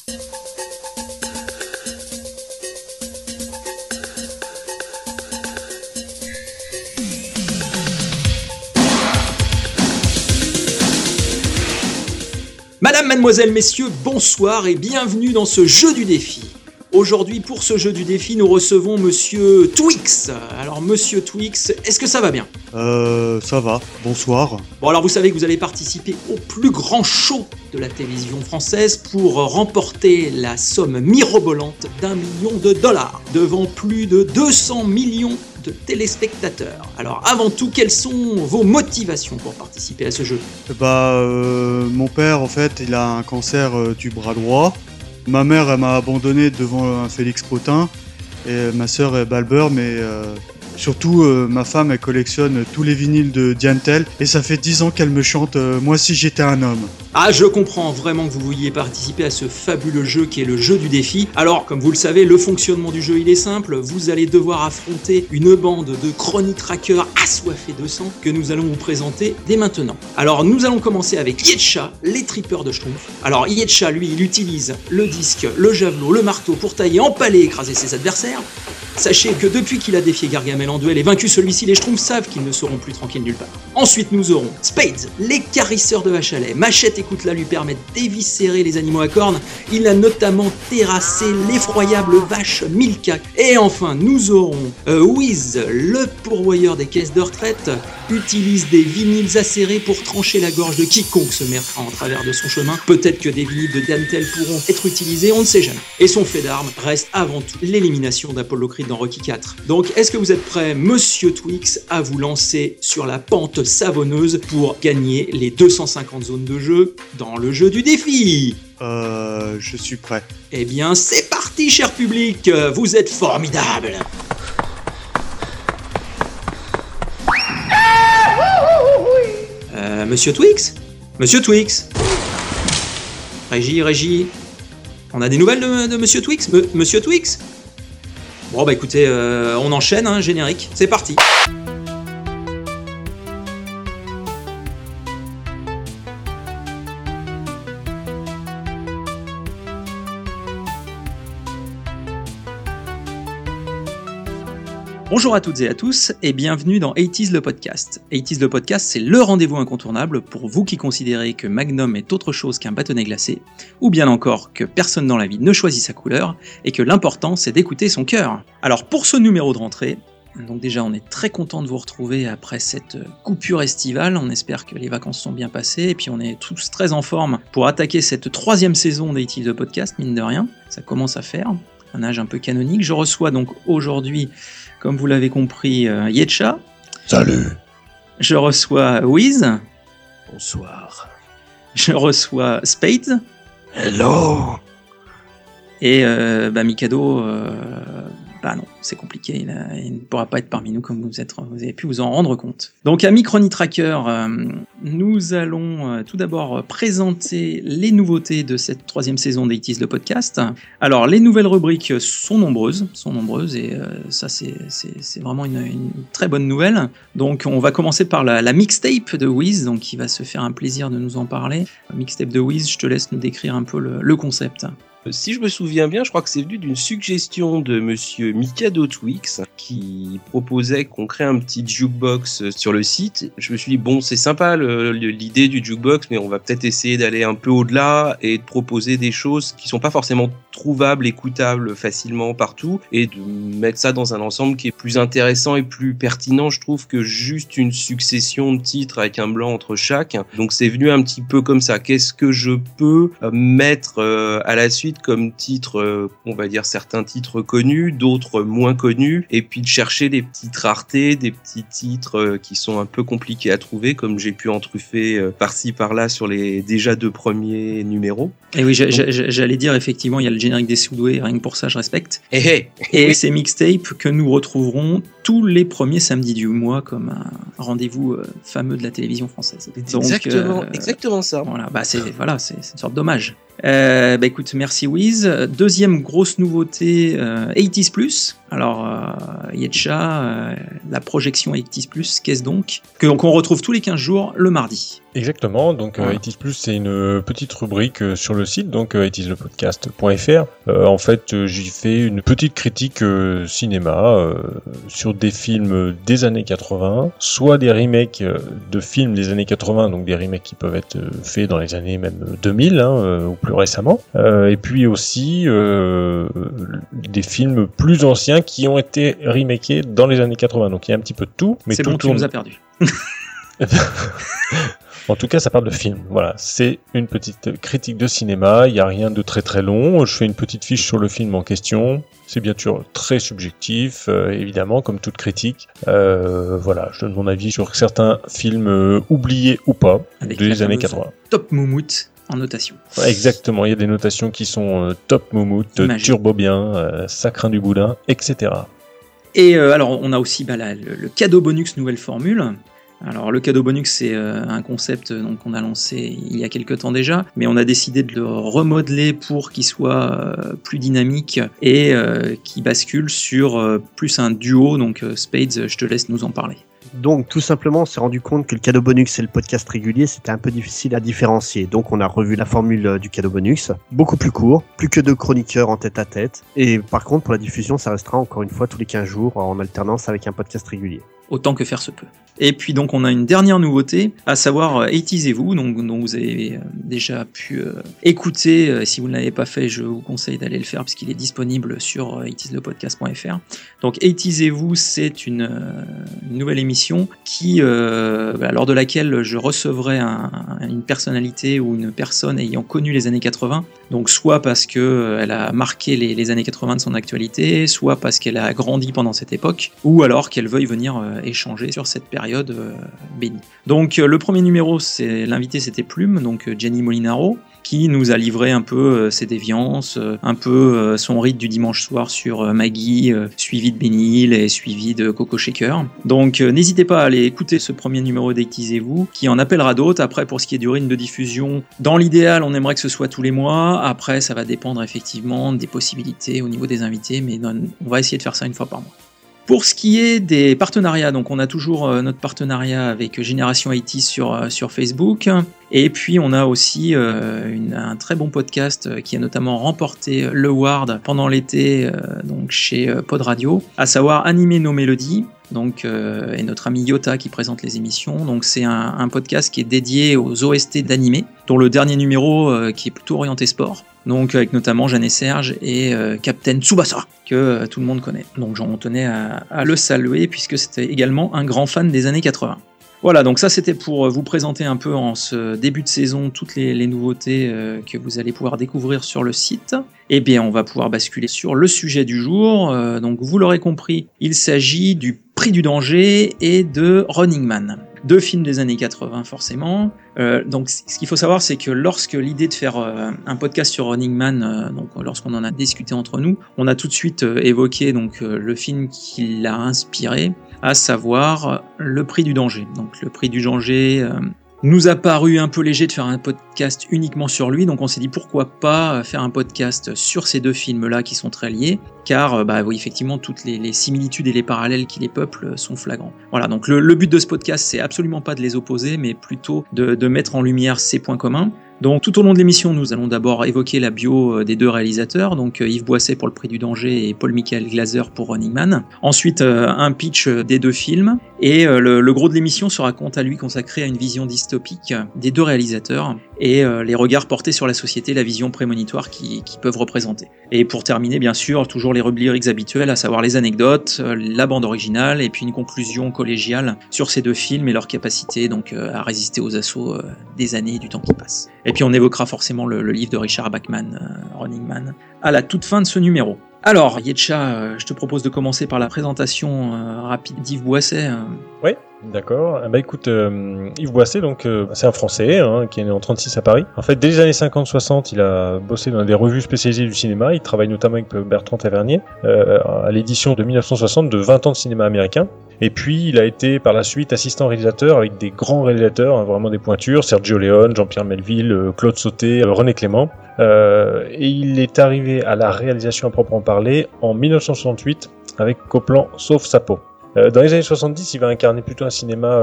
Madame, mademoiselle, messieurs, bonsoir et bienvenue dans ce jeu du défi. Aujourd'hui, pour ce jeu du défi, nous recevons Monsieur Twix. Alors, Monsieur Twix, est-ce que ça va bien ? Ça va, bonsoir. Bon, alors vous savez que vous allez participer au plus grand show de la télévision française pour remporter la somme mirobolante $1 million devant plus de 200 millions de téléspectateurs. Alors, avant tout, quelles sont vos motivations pour participer à ce jeu ? Mon père, en fait, il a un cancer du bras droit. Ma mère, elle m'a abandonné devant un Félix Potin. Et ma sœur est Balber, mais surtout, ma femme, elle collectionne tous les vinyles de Diane Tell. Et ça fait 10 ans qu'elle me chante « Moi si j'étais un homme ». Ah, je comprends vraiment que vous vouliez participer à ce fabuleux jeu qui est le jeu du défi. Alors, comme vous le savez, le fonctionnement du jeu, il est simple. Vous allez devoir affronter une bande de chronitrackers assoiffés de sang que nous allons vous présenter dès maintenant. Alors, nous allons commencer avec Yetcha, les tripeurs de Schtroumpf. Alors, Yetcha, lui, il utilise le disque, le javelot, le marteau pour tailler, empaler et écraser ses adversaires. Sachez que depuis qu'il a défié Gargamel en duel et vaincu celui-ci, les Schtroumpfs savent qu'ils ne seront plus tranquilles nulle part. Ensuite, nous aurons Spades, les carisseurs de vaches à lait. Machette et Coutelas lui permettent d'éviscérer les animaux à cornes. Il a notamment terrassé l'effroyable vache Milka. Et enfin, nous aurons Wiz, le pourvoyeur des caisses de retraite, utilise des vinyles acérés pour trancher la gorge de quiconque se mettra en travers de son chemin. Peut-être que des vinyles de Diane Tell pourront être utilisés, on ne sait jamais. Et son fait d'armes reste avant tout l'élimination d'Apollo Creed dans Rocky IV. Donc, est-ce que vous êtes prêt, Monsieur Twix, à vous lancer sur la pente savonneuse pour gagner les 250 zones de jeu dans le jeu du défi ? Je suis prêt. Eh bien, c'est parti, cher public, vous êtes formidables. Monsieur Twix ? Monsieur Twix ? Régie, on a des nouvelles de Monsieur Twix ? Monsieur Twix ? Bon bah écoutez, on enchaîne, hein, générique, c'est parti. Bonjour à toutes et à tous et bienvenue dans 80s le podcast. 80s le podcast, c'est le rendez-vous incontournable pour vous qui considérez que Magnum est autre chose qu'un bâtonnet glacé, ou bien encore que personne dans la vie ne choisit sa couleur et que l'important c'est d'écouter son cœur. Alors pour ce numéro de rentrée, donc déjà on est très content de vous retrouver après cette coupure estivale, on espère que les vacances sont bien passées et puis on est tous très en forme pour attaquer cette 3e saison d'80s le podcast, mine de rien, ça commence à faire, un âge un peu canonique. Je reçois donc aujourd'hui, comme vous l'avez compris, Yetcha. Salut. Je reçois Wiz. Bonsoir. Je reçois Spades. Hello. Et Mikado, non, c'est compliqué, il ne pourra pas être parmi nous comme vous avez pu vous en rendre compte. Donc amis Chronitracker, nous allons tout d'abord présenter les nouveautés de cette 3e saison d'80s le podcast. Alors les nouvelles rubriques sont nombreuses et ça c'est vraiment une très bonne nouvelle. Donc on va commencer par la mixtape de Wiz, donc qui va se faire un plaisir de nous en parler. Mixtape de Wiz, je te laisse nous décrire un peu le concept. Si je me souviens bien, je crois que c'est venu d'une suggestion de monsieur Mikado Twix qui proposait qu'on crée un petit jukebox sur le site. Je me suis dit, bon, c'est sympa l'idée du jukebox, mais on va peut-être essayer d'aller un peu au-delà et de proposer des choses qui sont pas forcément trouvables, écoutables facilement partout et de mettre ça dans un ensemble qui est plus intéressant et plus pertinent, je trouve, que juste une succession de titres avec un blanc entre chaque. Donc c'est venu un petit peu comme ça. Qu'est-ce que je peux mettre à la suite comme titres, on va dire certains titres connus, d'autres moins connus, et puis de chercher des petites raretés, des petits titres qui sont un peu compliqués à trouver, comme j'ai pu en truffer par-ci par-là sur les déjà 2 premiers numéros. Et oui, j'allais dire effectivement, il y a le générique des Soudoués, rien que pour ça je respecte. Et ces mixtapes que nous retrouverons tous les premiers samedis du mois comme un rendez-vous fameux de la télévision française. Donc, exactement ça. Voilà, c'est une sorte d'hommage. Écoute, merci Wiz. Deuxième grosse nouveauté, 80s+. Alors, Yetcha, la projection 80s+, qu'est-ce donc qu'on retrouve tous les 15 jours, le mardi. Exactement, donc Voilà. 80s+, c'est une petite rubrique sur le site, donc 80slepodcast.fr. En fait, j'y fais une petite critique cinéma sur des films des années 80, soit des remakes de films des années 80, donc des remakes qui peuvent être faits dans les années même 2000, ou plus récemment, et puis aussi des films plus anciens qui ont été remakés dans les années 80, donc il y a un petit peu de tout. Mais C'est tout bon, tu nous as perdu. En tout cas, ça parle de film. Voilà, c'est une petite critique de cinéma. Il n'y a rien de très très long. Je fais une petite fiche sur le film en question. C'est bien sûr très subjectif, évidemment, comme toute critique. Voilà, je donne mon avis sur certains films oubliés ou pas Avec des la années fameuse 80. Top Moumout en notation. Ouais, exactement, il y a des notations qui sont top moumoute, Magique. turbo bien, ça craint du boudin, etc. Et alors, on a aussi le cadeau bonus nouvelle formule. Alors, le cadeau bonus, c'est un concept qu'on a lancé il y a quelques temps déjà, mais on a décidé de le remodeler pour qu'il soit plus dynamique et qui bascule sur plus un duo. Donc, Spades, je te laisse nous en parler. Donc, tout simplement, on s'est rendu compte que le cadeau bonus et le podcast régulier, c'était un peu difficile à différencier. Donc, on a revu la formule du cadeau bonus. Beaucoup plus court, plus que 2 chroniqueurs en tête à tête. Et par contre, pour la diffusion, ça restera encore une fois tous les 15 jours en alternance avec un podcast régulier. Autant que faire se peut. Et puis donc on a une dernière nouveauté, à savoir 80s et vous, dont vous avez déjà pu écouter. Si vous ne l'avez pas fait, je vous conseille d'aller le faire parce qu'il est disponible sur 80slepodcast.fr. Donc 80s et vous, c'est une nouvelle émission qui, lors de laquelle je recevrai une personnalité ou une personne ayant connu les années 80. Donc soit parce qu'elle a marqué les années 80 de son actualité, soit parce qu'elle a grandi pendant cette époque, ou alors qu'elle veuille venir échanger sur cette période bénie. Donc le premier numéro, l'invité c'était Plume, donc Jenny Molinaro, qui nous a livré un peu ses déviances, un peu son rite du dimanche soir sur Maggie, suivi de Benny Hill et suivi de Coco Shaker. Donc n'hésitez pas à aller écouter ce premier numéro d'Actisez-vous, qui en appellera d'autres. Après, pour ce qui est du rythme de diffusion, dans l'idéal, on aimerait que ce soit tous les mois. Après, ça va dépendre effectivement des possibilités au niveau des invités, mais on va essayer de faire ça une fois par mois. Pour ce qui est des partenariats, donc on a toujours notre partenariat avec Génération 80 sur Facebook, et puis on a aussi un très bon podcast qui a notamment remporté le Award pendant l'été donc chez Pod Radio, à savoir Animer nos mélodies. Donc, et notre ami Yota qui présente les émissions. Donc c'est un podcast qui est dédié aux OST d'animé, dont le dernier numéro qui est plutôt orienté sport. Donc avec notamment Jeanne et Serge et Captain Tsubasa, que tout le monde connaît. Donc j'en tenais à le saluer puisque c'était également un grand fan des années 80. Voilà, donc ça c'était pour vous présenter un peu en ce début de saison toutes les nouveautés que vous allez pouvoir découvrir sur le site. Eh bien, on va pouvoir basculer sur le sujet du jour. Donc vous l'aurez compris, il s'agit du Prix du danger et de Running Man. 2 films des années 80 forcément. Donc ce qu'il faut savoir, c'est que lorsque l'idée de faire un podcast sur Running Man, donc lorsqu'on en a discuté entre nous, on a tout de suite évoqué donc le film qui l'a inspiré, à savoir Le Prix du danger. Donc le Prix du danger nous a paru un peu léger de faire un podcast uniquement sur lui, donc on s'est dit pourquoi pas faire un podcast sur ces 2 films-là qui sont très liés, car oui, effectivement toutes les similitudes et les parallèles qui les peuplent sont flagrants. Voilà, donc le but de ce podcast, c'est absolument pas de les opposer, mais plutôt de mettre en lumière ces points communs. Donc tout au long de l'émission, nous allons d'abord évoquer la bio des 2 réalisateurs, donc Yves Boisset pour Le Prix du danger et Paul-Michael Glaser pour Running Man. Ensuite, un pitch des 2 films, et le gros de l'émission sera quant à lui consacré à une vision dystopique des 2 réalisateurs, et les regards portés sur la société, la vision prémonitoire qu'ils peuvent représenter. Et pour terminer, bien sûr, toujours les rubriques habituelles, à savoir les anecdotes, la bande originale, et puis une conclusion collégiale sur ces 2 films et leur capacité donc à résister aux assauts des années et du temps qui passe. Et puis on évoquera forcément le livre de Richard Bachman, Running Man, à la toute fin de ce numéro. Alors, Yetcha, je te propose de commencer par la présentation rapide d'Yves Boisset. Oui, d'accord. Écoute, Yves Boisset, donc, c'est un Français qui est né en 1936 à Paris. En fait, dès les années 50-60, il a bossé dans des revues spécialisées du cinéma. Il travaille notamment avec Bertrand Tavernier à l'édition de 1960 de 20 ans de cinéma américain. Et puis, il a été par la suite assistant réalisateur avec des grands réalisateurs, vraiment des pointures, Sergio Leone, Jean-Pierre Melville, Claude Sauté, René Clément. Et il est arrivé à la réalisation à proprement parler en 1968 avec Copland sauf sa peau. Dans les années 70, il va incarner plutôt un cinéma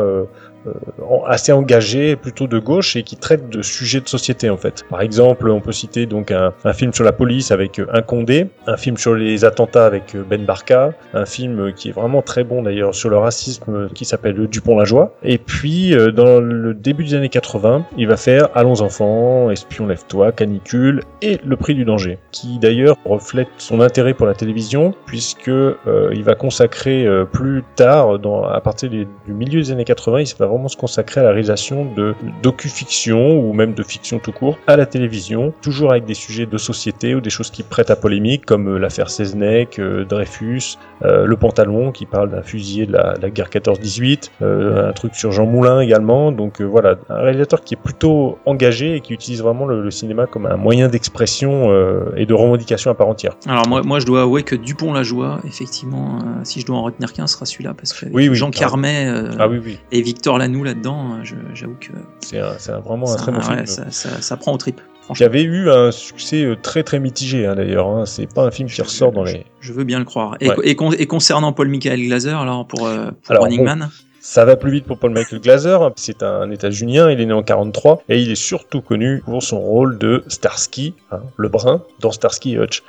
assez engagé, plutôt de gauche, et qui traite de sujets de société en fait. Par exemple, on peut citer donc un film sur la police avec Un Condé, un film sur les attentats avec Ben Barka, un film qui est vraiment très bon d'ailleurs sur le racisme qui s'appelle Dupont-la-Joie. Et puis dans le début des années 80, il va faire Allons enfants, Espion lève-toi, Canicule et Le Prix du danger, qui d'ailleurs reflète son intérêt pour la télévision puisque il va consacrer plus tard, à partir du milieu des années 80, il va vraiment se consacrer à la réalisation de docu-fiction ou même de fiction tout court à la télévision, toujours avec des sujets de société ou des choses qui prêtent à polémique comme l'affaire Seznec, Dreyfus, Le Pantalon qui parle d'un fusillé de la guerre 14-18, un truc sur Jean Moulin également. Donc voilà, un réalisateur qui est plutôt engagé et qui utilise vraiment le cinéma comme un moyen d'expression et de revendication à part entière. Alors moi je dois avouer que Dupont-la-Joie, effectivement, si je dois en retenir qu'un, sera celui-là parce que Jean Carmet et Victor Lanoux là-dedans, j'avoue que c'est vraiment un très bon film. Ça prend aux tripes. Qui avait eu un succès très très mitigé d'ailleurs. Hein. C'est pas un film qui ressort dans les. Je veux bien le croire. Et concernant Paul-Michael Glaser, alors pour Running Man. Ça va plus vite pour Paul-Michael Glaser, c'est un États-Unien, il est né en 43 et il est surtout connu pour son rôle de Starsky, le brun, dans Starsky et Hutch.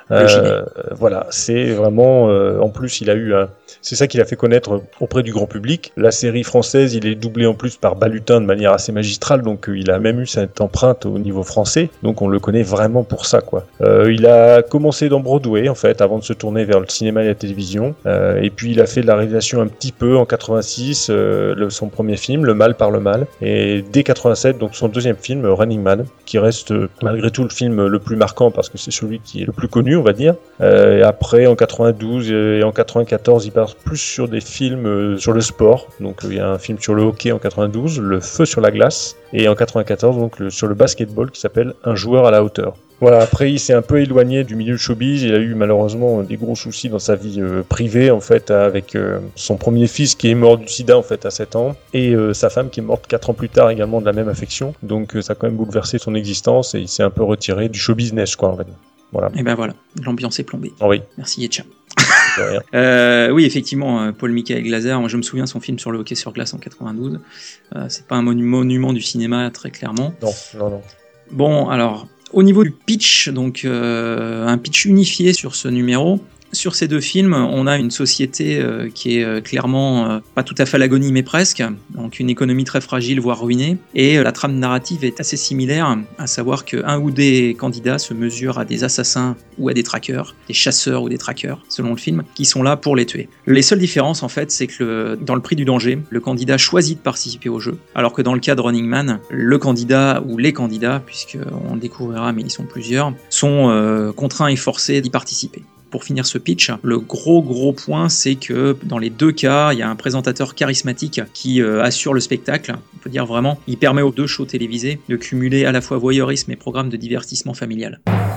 Voilà, c'est vraiment... en plus, il a eu c'est ça qui l'a fait connaître auprès du grand public. La série française, il est doublé en plus par Balutin de manière assez magistrale, donc il a même eu cette empreinte au niveau français, donc on le connaît vraiment pour ça, quoi. Il a commencé dans Broadway, en fait, avant de se tourner vers le cinéma et la télévision, et puis il a fait de la réalisation un petit peu en 86, son premier film, Le Mal par le Mal, et dès 87, donc son deuxième film, Running Man, qui reste malgré tout le film le plus marquant parce que c'est celui qui est le plus connu, on va dire. Et après, en 92 et en 94, il part plus sur des films sur le sport. Donc il y a un film sur le hockey en 92, Le Feu sur la glace, et en 94, donc sur le basketball qui s'appelle Un joueur à la hauteur. Voilà, après il s'est un peu éloigné du milieu showbiz, il a eu malheureusement des gros soucis dans sa vie privée en fait, avec son premier fils qui est mort du sida en fait à 7 ans, et sa femme qui est morte 4 ans plus tard également de la même affection, donc ça a quand même bouleversé son existence et il s'est un peu retiré du show business, quoi, on va dire. Voilà. Et ben voilà, l'ambiance est plombée. Oui. Merci Yetcha. Oui, effectivement, Paul-Michael Glaser, moi je me souviens de son film sur le hockey sur glace en 92, c'est pas un monument du cinéma très clairement. Non. Bon, alors... Au niveau du pitch, donc un pitch unifié sur ce numéro. Sur ces deux films, on a une société qui est clairement pas tout à fait à l'agonie, mais presque. Donc une économie très fragile, voire ruinée. Et la trame narrative est assez similaire, à savoir qu'un ou des candidats se mesurent à des assassins ou à des traqueurs, des chasseurs ou des traqueurs, selon le film, qui sont là pour les tuer. Les seules différences, en fait, c'est que dans Le Prix du danger, le candidat choisit de participer au jeu, alors que dans le cas de Running Man, le candidat ou les candidats, puisqu'on le découvrira, mais ils sont plusieurs, sont contraints et forcés d'y participer. Pour finir ce pitch, le gros point, c'est que dans les deux cas, il y a un présentateur charismatique qui assure le spectacle. On peut dire vraiment, il permet aux deux shows télévisés de cumuler à la fois voyeurisme et programme de divertissement familial.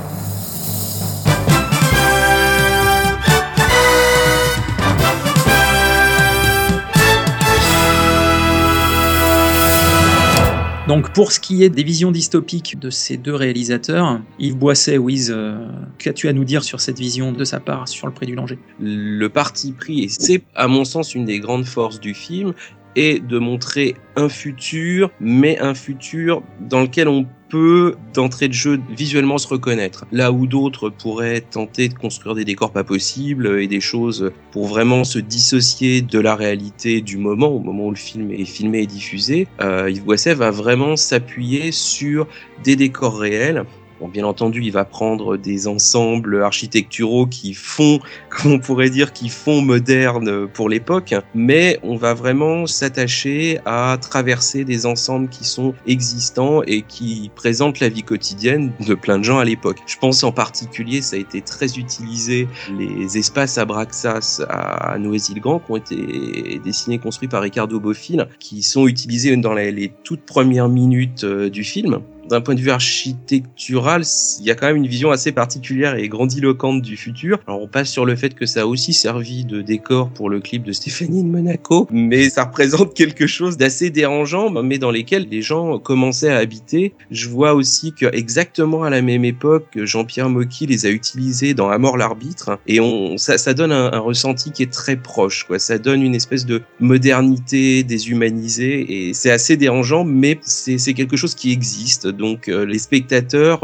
Donc pour ce qui est des visions dystopiques de ces deux réalisateurs, Yves Boisset, Wiz, qu'as-tu à nous dire sur cette vision de sa part sur Le Prix du danger ? Le parti pris, et c'est à mon sens une des grandes forces du film, est de montrer un futur, mais un futur dans lequel on peut, d'entrée de jeu, visuellement se reconnaître. Là où d'autres pourraient tenter de construire des décors pas possibles et des choses pour vraiment se dissocier de la réalité du moment, au moment où le film est filmé et diffusé, Yves Boisset va vraiment s'appuyer sur des décors réels. Bon, bien entendu, il va prendre des ensembles architecturaux qui font, comme on pourrait dire, qui font moderne pour l'époque, mais on va vraiment s'attacher à traverser des ensembles qui sont existants et qui présentent la vie quotidienne de plein de gens à l'époque. Je pense en particulier, ça a été très utilisé, les espaces Abraxas à Noisy-le-Grand qui ont été dessinés, construits par Ricardo Bofill, qui sont utilisés dans les toutes premières minutes du film. d'un point de vue architectural, il y a quand même une vision assez particulière et grandiloquente du futur. Alors on passe sur le fait que ça a aussi servi de décor pour le clip de Stéphanie de Monaco, mais ça représente quelque chose d'assez dérangeant, mais dans lesquels les gens commençaient à habiter. Je vois aussi que exactement à la même époque, Jean-Pierre Mocky les a utilisés dans À mort l'arbitre, et ça donne un ressenti qui est très proche, quoi. Ça donne une espèce de modernité déshumanisée, et c'est assez dérangeant, mais c'est quelque chose qui existe. Donc les spectateurs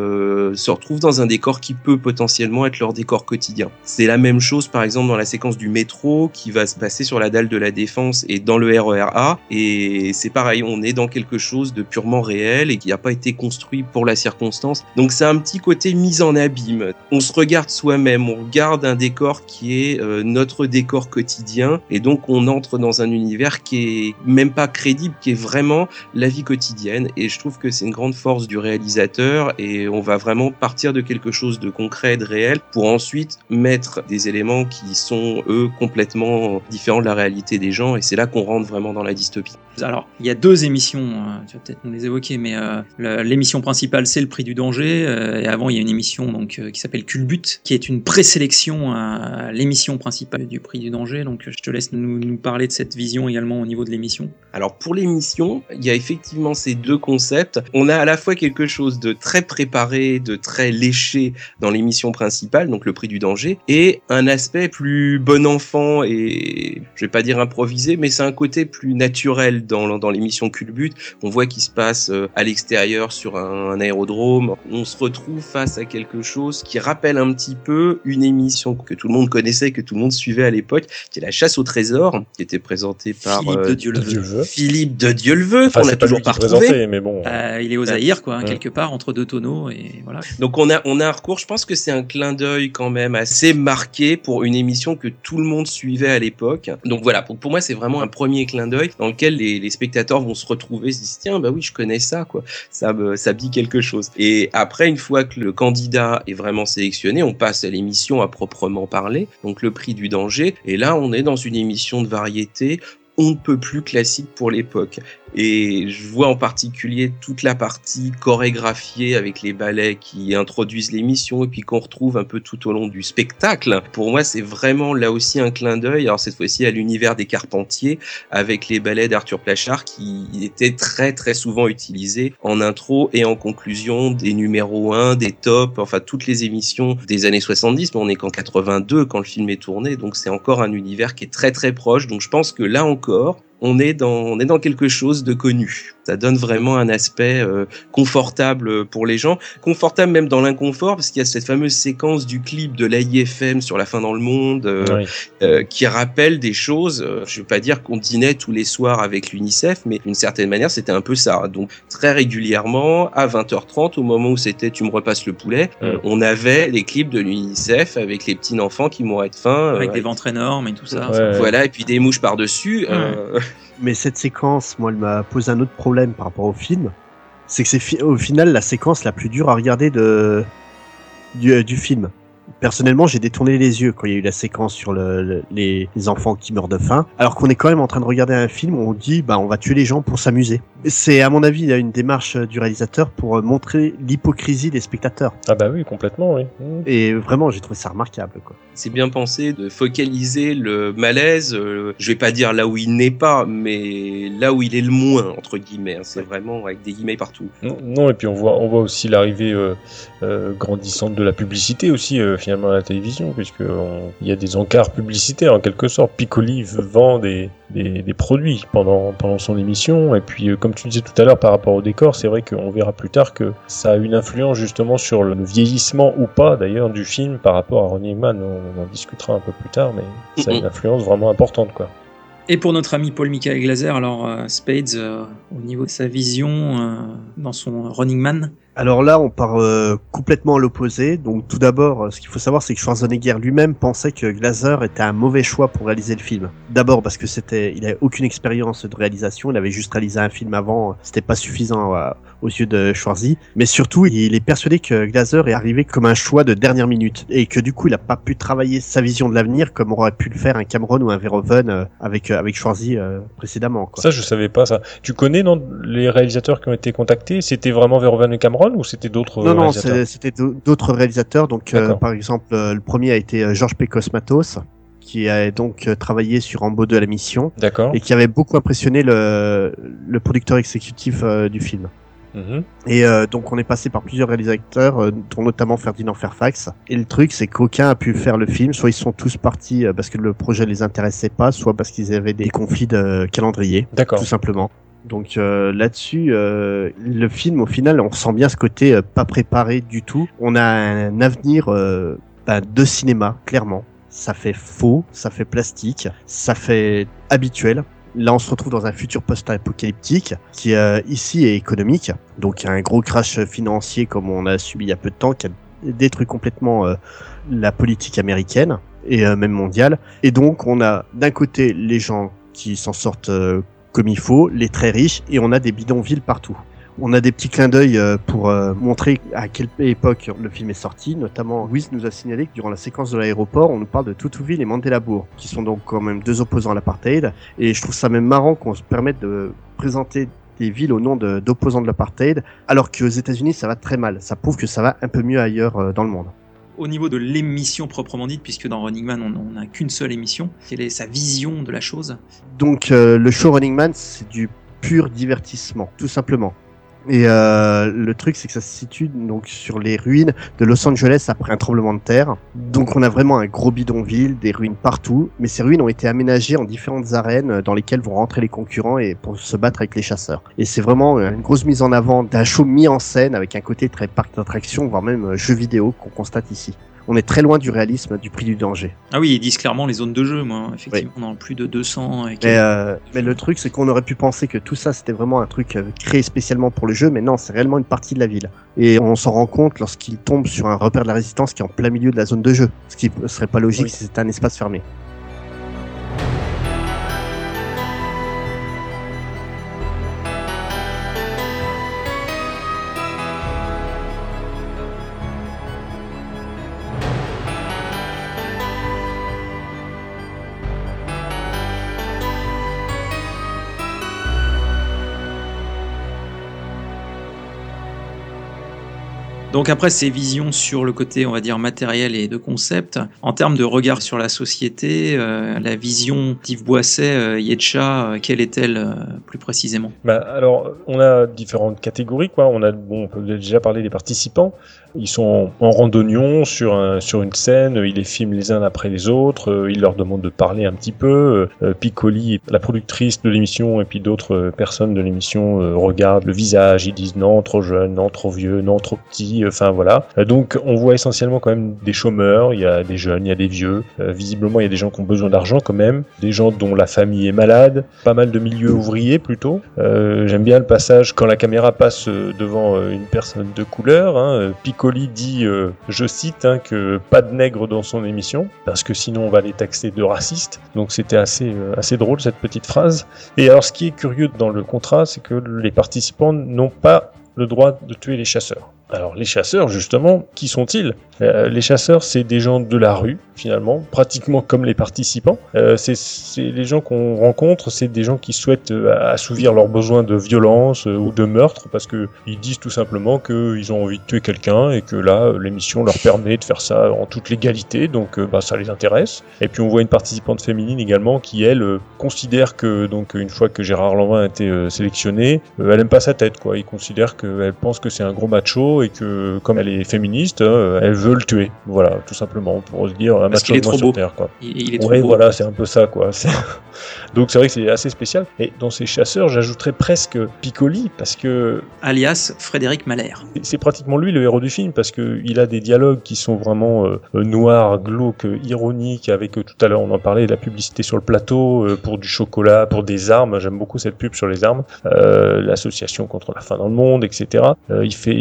se retrouvent dans un décor qui peut potentiellement être leur décor quotidien. C'est la même chose par exemple dans la séquence du métro qui va se passer sur la dalle de la Défense et dans le RER A, et c'est pareil, on est dans quelque chose de purement réel et qui n'a pas été construit pour la circonstance. Donc c'est un petit côté mise en abîme. On se regarde soi-même, on regarde un décor qui est notre décor quotidien, et donc on entre dans un univers qui est même pas crédible, qui est vraiment la vie quotidienne, et je trouve que c'est une grande force du réalisateur, et on va vraiment partir de quelque chose de concret, de réel, pour ensuite mettre des éléments qui sont eux complètement différents de la réalité des gens, et c'est là qu'on rentre vraiment dans la dystopie. Alors, il y a 2 émissions, tu vas peut-être nous les évoquer, mais l'émission principale, c'est Le Prix du Danger, et avant, il y a une émission donc qui s'appelle Culbute, qui est une présélection à l'émission principale du Prix du Danger, donc je te laisse nous parler de cette vision également au niveau de l'émission. Alors, pour l'émission, il y a effectivement ces 2 concepts. On a à la fois quelque chose de très préparé, de très léché dans l'émission principale, donc Le Prix du Danger, et un aspect plus bon enfant et, je vais pas dire improvisé, mais c'est un côté plus naturel dans l'émission Culbute. On voit qu'il se passe à l'extérieur sur un aérodrome. On se retrouve face à quelque chose qui rappelle un petit peu une émission que tout le monde connaissait, que tout le monde suivait à l'époque, qui est La Chasse au trésor, qui était présentée par Philippe de Dieuleveux. Philippe de Dieuleveux, enfin, qu'on a toujours pas retrouvé. Mais bon. Il est aux Zaïre, quoi, quelque part entre 2 tonneaux, et voilà. Donc on a un recours, je pense que c'est un clin d'œil quand même assez marqué pour une émission que tout le monde suivait à l'époque. Donc voilà, pour moi c'est vraiment un premier clin d'œil dans lequel les spectateurs vont se retrouver, se disent tiens bah oui je connais ça quoi, ça dit quelque chose. Et après une fois que le candidat est vraiment sélectionné, on passe à l'émission à proprement parler, donc Le Prix du Danger, et là on est dans une émission de variété on ne peut plus classique pour l'époque. Et je vois en particulier toute la partie chorégraphiée avec les ballets qui introduisent l'émission et puis qu'on retrouve un peu tout au long du spectacle. Pour moi, c'est vraiment là aussi un clin d'œil, alors cette fois-ci à l'univers des Carpentiers, avec les ballets d'Arthur Plachard qui étaient très très souvent utilisés en intro et en conclusion des numéros 1, des tops, enfin toutes les émissions des années 70, mais on est qu'en 82 quand le film est tourné, donc c'est encore un univers qui est très très proche. Donc je pense que là encore, on est dans quelque chose de connu. Ça donne vraiment un aspect confortable pour les gens, confortable même dans l'inconfort, parce qu'il y a cette fameuse séquence du clip de l'AIFM sur La fin dans le monde, qui rappelle des choses. Je ne veux pas dire qu'on dînait tous les soirs avec l'UNICEF, mais d'une certaine manière, c'était un peu ça. Donc très régulièrement, à 20h30, au moment où c'était Tu me repasses le poulet, on avait les clips de l'UNICEF avec les petits enfants qui mouraient de faim. Avec des ventres énormes et tout ça. Voilà, et puis des mouches par-dessus. Mais cette séquence, moi, elle m'a posé un autre problème par rapport au film. C'est que c'est au final la séquence la plus dure à regarder du film. Personnellement, j'ai détourné les yeux quand il y a eu la séquence sur les enfants qui meurent de faim. Alors qu'on est quand même en train de regarder un film où on dit, on va tuer les gens pour s'amuser. C'est, à mon avis, il y a une démarche du réalisateur pour montrer l'hypocrisie des spectateurs. Ah bah oui, complètement, oui. Et vraiment, j'ai trouvé ça remarquable, quoi. C'est bien pensé de focaliser le malaise, je vais pas dire là où il n'est pas, mais là où il est le moins, entre guillemets. C'est vraiment avec des guillemets partout. Non, et puis on voit aussi l'arrivée grandissante de la publicité aussi, finalement, à la télévision, puisque il y a des encarts publicitaires, en quelque sorte. Piccoli vend des produits pendant son émission, et puis comme tu disais tout à l'heure par rapport au décor, c'est vrai qu'on verra plus tard que ça a une influence justement sur le vieillissement ou pas d'ailleurs du film par rapport à Ronnie Egman. On en discutera un peu plus tard, mais ça a une influence vraiment importante, quoi. Et pour notre ami Paul-Michael Glaser, alors Spades, au niveau de sa vision dans son Running Man. Alors là, on part complètement à l'opposé. Donc tout d'abord, ce qu'il faut savoir, c'est que Schwarzenegger lui-même pensait que Glazer était un mauvais choix pour réaliser le film. D'abord parce que il avait aucune expérience de réalisation, il avait juste réalisé un film avant, c'était pas suffisant aux yeux de Schwarzy. Mais surtout, il est persuadé que Glazer est arrivé comme un choix de dernière minute et que du coup, il a pas pu travailler sa vision de l'avenir comme aurait pu le faire un Cameron ou un Verhoeven avec Schwarzy précédemment, quoi. Ça, je savais pas ça. Tu connais les réalisateurs qui ont été contactés? C'était vraiment Verhoeven et Cameron ou c'était d'autres réalisateurs? Non, c'était d'autres réalisateurs. Donc, par exemple, le premier a été Georges P. Cosmatos, qui a donc travaillé sur Rambo 2 à la mission. D'accord. Et qui avait beaucoup impressionné le producteur exécutif du film. Mm-hmm. Et donc on est passé par plusieurs réalisateurs, dont notamment Ferdinand Fairfax. Et le truc, c'est qu'aucun a pu faire le film. Soit ils sont tous partis parce que le projet les intéressait pas, soit parce qu'ils avaient des conflits de calendrier. D'accord. Tout simplement. Donc là-dessus, le film, au final, on sent bien ce côté pas préparé du tout. On a un avenir de cinéma, clairement. Ça fait faux, ça fait plastique, ça fait habituel. Là, on se retrouve dans un futur post-apocalyptique qui, ici, est économique. Donc, il y a un gros crash financier comme on a subi il y a peu de temps, qui a détruit complètement la politique américaine et même mondiale. Et donc, on a d'un côté les gens qui s'en sortent comme il faut, les très riches, et on a des bidonvilles partout. On a des petits clins d'œil pour montrer à quelle époque le film est sorti. Notamment, Wiz nous a signalé que durant la séquence de l'aéroport, on nous parle de Toutouville et Mandelabour, qui sont donc quand même deux opposants à l'apartheid. Et je trouve ça même marrant qu'on se permette de présenter des villes au nom d'opposants de l'apartheid, alors qu'aux États-Unis, ça va très mal. Ça prouve que ça va un peu mieux ailleurs dans le monde. Au niveau de l'émission proprement dite, puisque dans Running Man, on n'a qu'une seule émission, quelle est sa vision de la chose? Donc, le show Running Man, c'est du pur divertissement, tout simplement. Et le truc, c'est que ça se situe donc sur les ruines de Los Angeles après un tremblement de terre. Donc on a vraiment un gros bidonville, des ruines partout, mais ces ruines ont été aménagées en différentes arènes dans lesquelles vont rentrer les concurrents et pour se battre avec les chasseurs. Et c'est vraiment une grosse mise en avant d'un show mis en scène avec un côté très parc d'attractions, voire même jeu vidéo qu'on constate ici. On est très loin du réalisme, du prix du danger. Ah oui, ils disent clairement les zones de jeu, moi. Effectivement, oui. On a plus de 200. Mais le truc, c'est qu'on aurait pu penser que tout ça, c'était vraiment un truc créé spécialement pour le jeu, mais non, c'est réellement une partie de la ville. Et on s'en rend compte lorsqu'il tombe sur un repère de la résistance qui est en plein milieu de la zone de jeu, ce qui serait pas logique si c'était un espace fermé. Donc après ces visions sur le côté, on va dire, matériel et de concept, en termes de regard sur la société, la vision d'Yves Boisset, Yetcha, quelle est-elle plus précisément? Alors, on a différentes catégories, quoi. On peut déjà parler des participants. Ils sont en randonnion sur une scène, ils les filment les uns après les autres, ils leur demandent de parler un petit peu. Piccoli, la productrice de l'émission, et puis d'autres personnes de l'émission regardent le visage, ils disent non, trop jeune, non, trop vieux, non, trop petit, enfin voilà. Donc on voit essentiellement quand même des chômeurs, il y a des jeunes, il y a des vieux. Visiblement, il y a des gens qui ont besoin d'argent quand même, des gens dont la famille est malade, pas mal de milieux ouvriers plutôt. J'aime bien le passage quand la caméra passe devant une personne de couleur, Piccoli dit, je cite, que pas de nègres dans son émission, parce que sinon on va les taxer de racistes. Donc c'était assez drôle cette petite phrase. Et alors ce qui est curieux dans le contrat, c'est que les participants n'ont pas le droit de tuer les chasseurs. Alors les chasseurs, justement, qui sont-ils ? Les chasseurs, c'est des gens de la rue, finalement, pratiquement comme les participants. C'est les gens qu'on rencontre, c'est des gens qui souhaitent assouvir leurs besoins de violence ou de meurtre, parce que ils disent tout simplement qu'ils ont envie de tuer quelqu'un et que là, l'émission leur permet de faire ça en toute légalité, donc ça les intéresse. Et puis on voit une participante féminine également qui, elle, considère que, donc une fois que Gérard Lanvin a été sélectionné, elle aime pas sa tête, quoi. Il considère qu'elle pense que c'est un gros macho et que, comme elle est féministe, elle veut le tuer. Voilà, tout simplement, pour se dire un macho de moins sur terre, quoi. Il est trop beau. Voilà, c'est un peu ça, quoi. Donc c'est vrai que c'est assez spécial. Et dans ces chasseurs, j'ajouterais presque Piccoli, parce que... alias Frédéric Mahler. C'est pratiquement lui le héros du film, parce qu'il a des dialogues qui sont vraiment noirs, glauques, ironiques, avec tout à l'heure on en parlait, la publicité sur le plateau, pour du chocolat, pour des armes. J'aime beaucoup cette pub sur les armes. L'association contre la faim dans le monde, etc. Il demande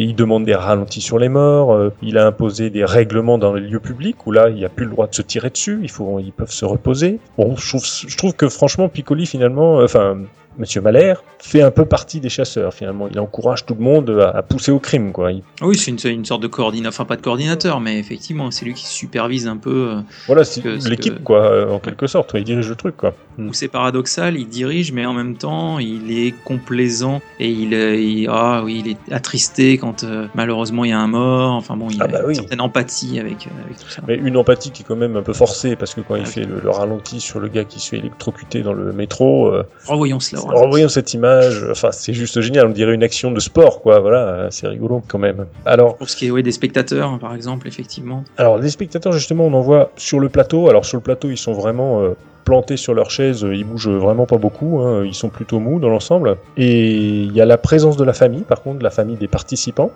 des ralentis sur les morts, il a imposé des règlements dans les lieux publics où là il n'y a plus le droit de se tirer dessus, ils peuvent se reposer. Bon, je trouve que franchement Piccoli finalement, Monsieur Mahler fait un peu partie des chasseurs finalement. Il encourage tout le monde à pousser au crime, quoi. Oui, c'est une sorte de coordinateur, enfin pas de coordinateur, mais effectivement c'est lui qui supervise un peu. Voilà, c'est l'équipe quoi, en quelque sorte. Il dirige le truc quoi. Où c'est paradoxal, il dirige, mais en même temps il est complaisant et il est attristé quand malheureusement il y a un mort. Enfin bon, il a une certaine empathie avec tout ça. Mais une empathie qui est quand même un peu forcée parce que quand il fait le ralenti sur le gars qui se fait électrocuter dans le métro. Revoyons cela. Revoyons cette image, enfin c'est juste génial, on dirait une action de sport quoi, voilà, c'est rigolo quand même. Alors, pour ce qui est des spectateurs par exemple, effectivement. Alors les spectateurs justement on en voit sur le plateau, alors sur le plateau ils sont vraiment plantés sur leur chaise, ils bougent vraiment pas beaucoup, hein, ils sont plutôt mous dans l'ensemble. Et il y a la présence de la famille, par contre, la famille des participants.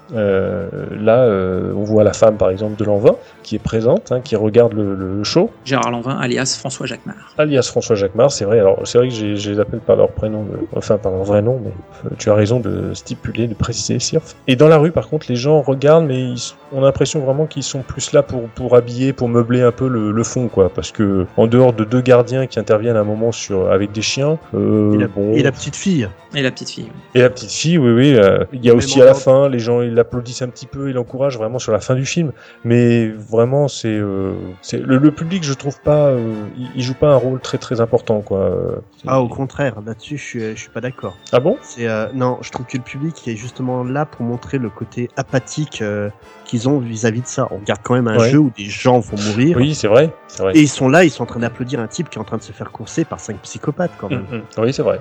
On voit la femme, par exemple, de Lanvin, qui est présente, hein, qui regarde le show. Gérard Lanvin, alias François Jacquemart. Alias François Jacquemart, c'est vrai. Alors c'est vrai que je les appelle par leur prénom, par leur vrai nom, mais tu as raison de stipuler, de préciser, Sirf. Et dans la rue, par contre, les gens regardent, mais on a l'impression vraiment qu'ils sont plus là pour habiller, pour meubler un peu le fond, quoi. Parce que en dehors de deux gardiens qui interviennent à un moment avec des chiens. Et la petite fille. Et la petite fille. Et la petite fille, oui. Il y a aussi à la fin, les gens ils l'applaudissent un petit peu, ils l'encouragent vraiment sur la fin du film. Mais vraiment, c'est le public, je trouve pas, il joue pas un rôle très très important, quoi. Au contraire, là-dessus, je suis pas d'accord. Ah bon ? Non, je trouve que le public est justement là pour montrer le côté apathique qu'ils ont vis-à-vis de ça. On regarde quand même un jeu où des gens vont mourir. Oui, c'est vrai. Et ils sont là, ils sont en train d'applaudir un type qui est en train de se faire courser par 5 psychopathes quand même. Oui, c'est vrai.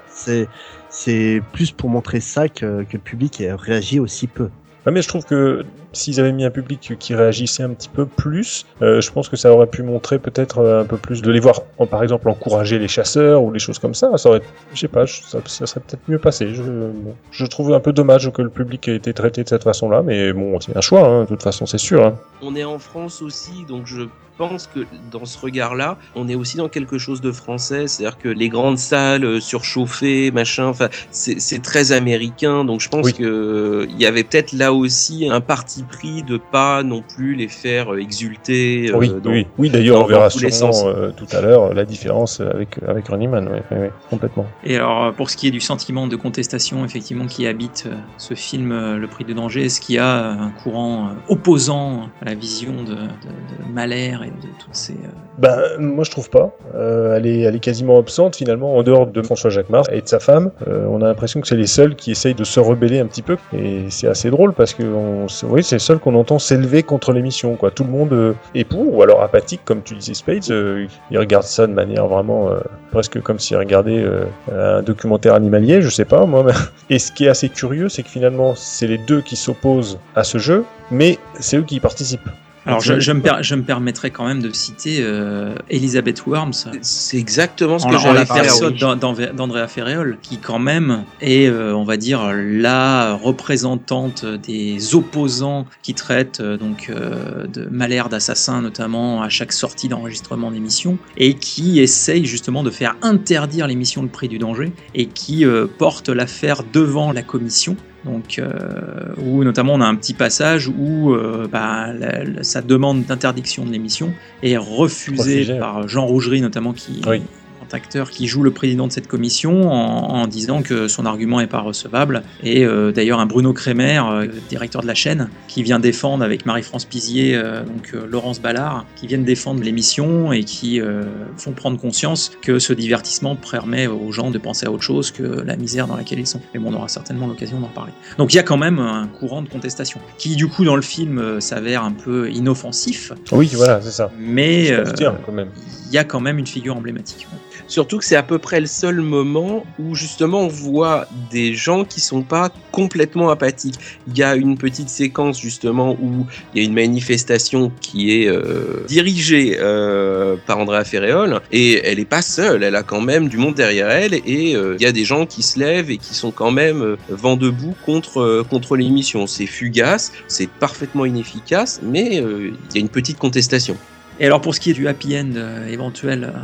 C'est plus pour montrer ça que le public réagit aussi peu. Ouais, mais je trouve que s'ils avaient mis un public qui réagissait un petit peu plus, je pense que ça aurait pu montrer peut-être un peu plus de les voir, par exemple, encourager les chasseurs ou des choses comme ça. Ça aurait, je sais pas, ça serait peut-être mieux passé. Je trouve un peu dommage que le public ait été traité de cette façon-là, mais bon, c'est un choix, hein, de toute façon, c'est sûr. Hein. On est en France aussi, donc je pense que dans ce regard-là, on est aussi dans quelque chose de français, c'est-à-dire que les grandes salles surchauffées, machin, enfin, c'est très américain, donc je pense que il y avait peut-être là aussi un parti pris de pas non plus les faire exulter. Oui, d'ailleurs, on verra sûrement tout à l'heure la différence avec Running Man, oui, complètement. Et alors, pour ce qui est du sentiment de contestation, effectivement, qui habite ce film, Le Prix du Danger, est-ce qu'il y a un courant opposant à la vision de Mahler et de toutes ces... moi je trouve pas. Elle est quasiment absente finalement, en dehors de François Jacquemart et de sa femme. On a l'impression que c'est les seuls qui essayent de se rebeller un petit peu. Et c'est assez drôle parce que c'est les seuls qu'on entend s'élever contre l'émission, quoi. Tout le monde est pour, ou alors apathique, comme tu disais, Spades. Ils regardent ça de manière vraiment presque comme s'ils regardaient un documentaire animalier, je sais pas moi. Et ce qui est assez curieux, c'est que finalement c'est les deux qui s'opposent à ce jeu, mais c'est eux qui y participent. Alors je me permettrais quand même de citer Elizabeth Worms. C'est exactement ce que j'allais la faire. personne d'Andrea Ferreol, qui quand même est, on va dire, la représentante des opposants qui traitent de Mahler d'assassin, notamment à chaque sortie d'enregistrement d'émission, et qui essaye justement de faire interdire l'émission Le Prix du Danger, et qui porte l'affaire devant la commission. Donc, où notamment on a un petit passage où sa demande d'interdiction de l'émission est refusée par Jean Rougerie, notamment, acteur qui joue le président de cette commission, en disant que son argument n'est pas recevable. Et d'ailleurs un Bruno Kremer, directeur de la chaîne, qui vient défendre avec Marie-France Pizier, Laurence Ballard, qui viennent défendre l'émission et qui font prendre conscience que ce divertissement permet aux gens de penser à autre chose que la misère dans laquelle ils sont. Mais bon, on aura certainement l'occasion d'en reparler. Donc il y a quand même un courant de contestation qui du coup dans le film s'avère un peu inoffensif. Oui, voilà, c'est ça. Mais quand même. Il y a quand même une figure emblématique. Surtout que c'est à peu près le seul moment où justement on voit des gens qui sont pas complètement apathiques. Il y a une petite séquence justement où il y a une manifestation qui est dirigée par Andrea Ferreol, et elle est pas seule, elle a quand même du monde derrière elle, et il y a des gens qui se lèvent et qui sont quand même vent debout contre l'émission. C'est fugace, c'est parfaitement inefficace, mais il y a une petite contestation. Et alors pour ce qui est du happy end éventuel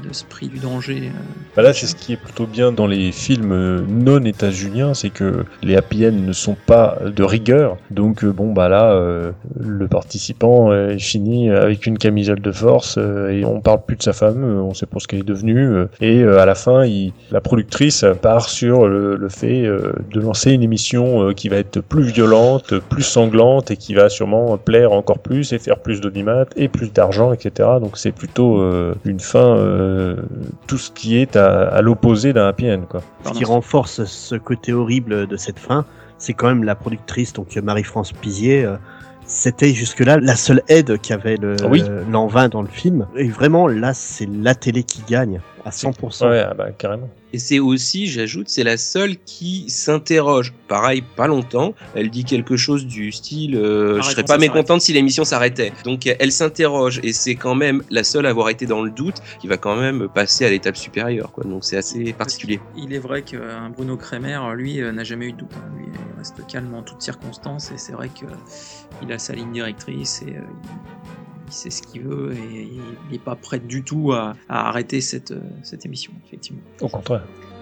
ce prix du danger. Bah là, c'est ce qui est plutôt bien dans les films non états-uniens, c'est que les happy end ne sont pas de rigueur. Donc le participant est fini avec une camisole de force et on parle plus de sa femme, on sait pas ce qu'elle est devenue. Et à la fin, la productrice part sur le fait de lancer une émission qui va être plus violente, plus sanglante et qui va sûrement plaire encore plus et faire plus d'audimat et plus d'argent, etc. Donc c'est plutôt une fin, tout ce qui est à l'opposé d'un happy end, quoi. Ce qui renforce ce côté horrible de cette fin, c'est quand même la productrice, donc Marie-France Pizier. C'était jusque-là la seule aide qu'avait Lanvin dans le film. Et vraiment, là, c'est la télé qui gagne à 100%. Ouais, carrément. Et c'est aussi, j'ajoute, c'est la seule qui s'interroge. Pareil, pas longtemps. Elle dit quelque chose du style je serais pas mécontente si l'émission s'arrêtait. Donc elle s'interroge et c'est quand même la seule à avoir été dans le doute qui va quand même passer à l'étape supérieure, quoi. Donc c'est assez particulier. Il est vrai qu'un Bruno Kremer, lui, n'a jamais eu de doute. Lui, il reste calme en toutes circonstances et c'est vrai qu'il a sa ligne directrice et il sait ce qu'il veut et il n'est pas prêt du tout à arrêter cette émission, effectivement. Au contraire.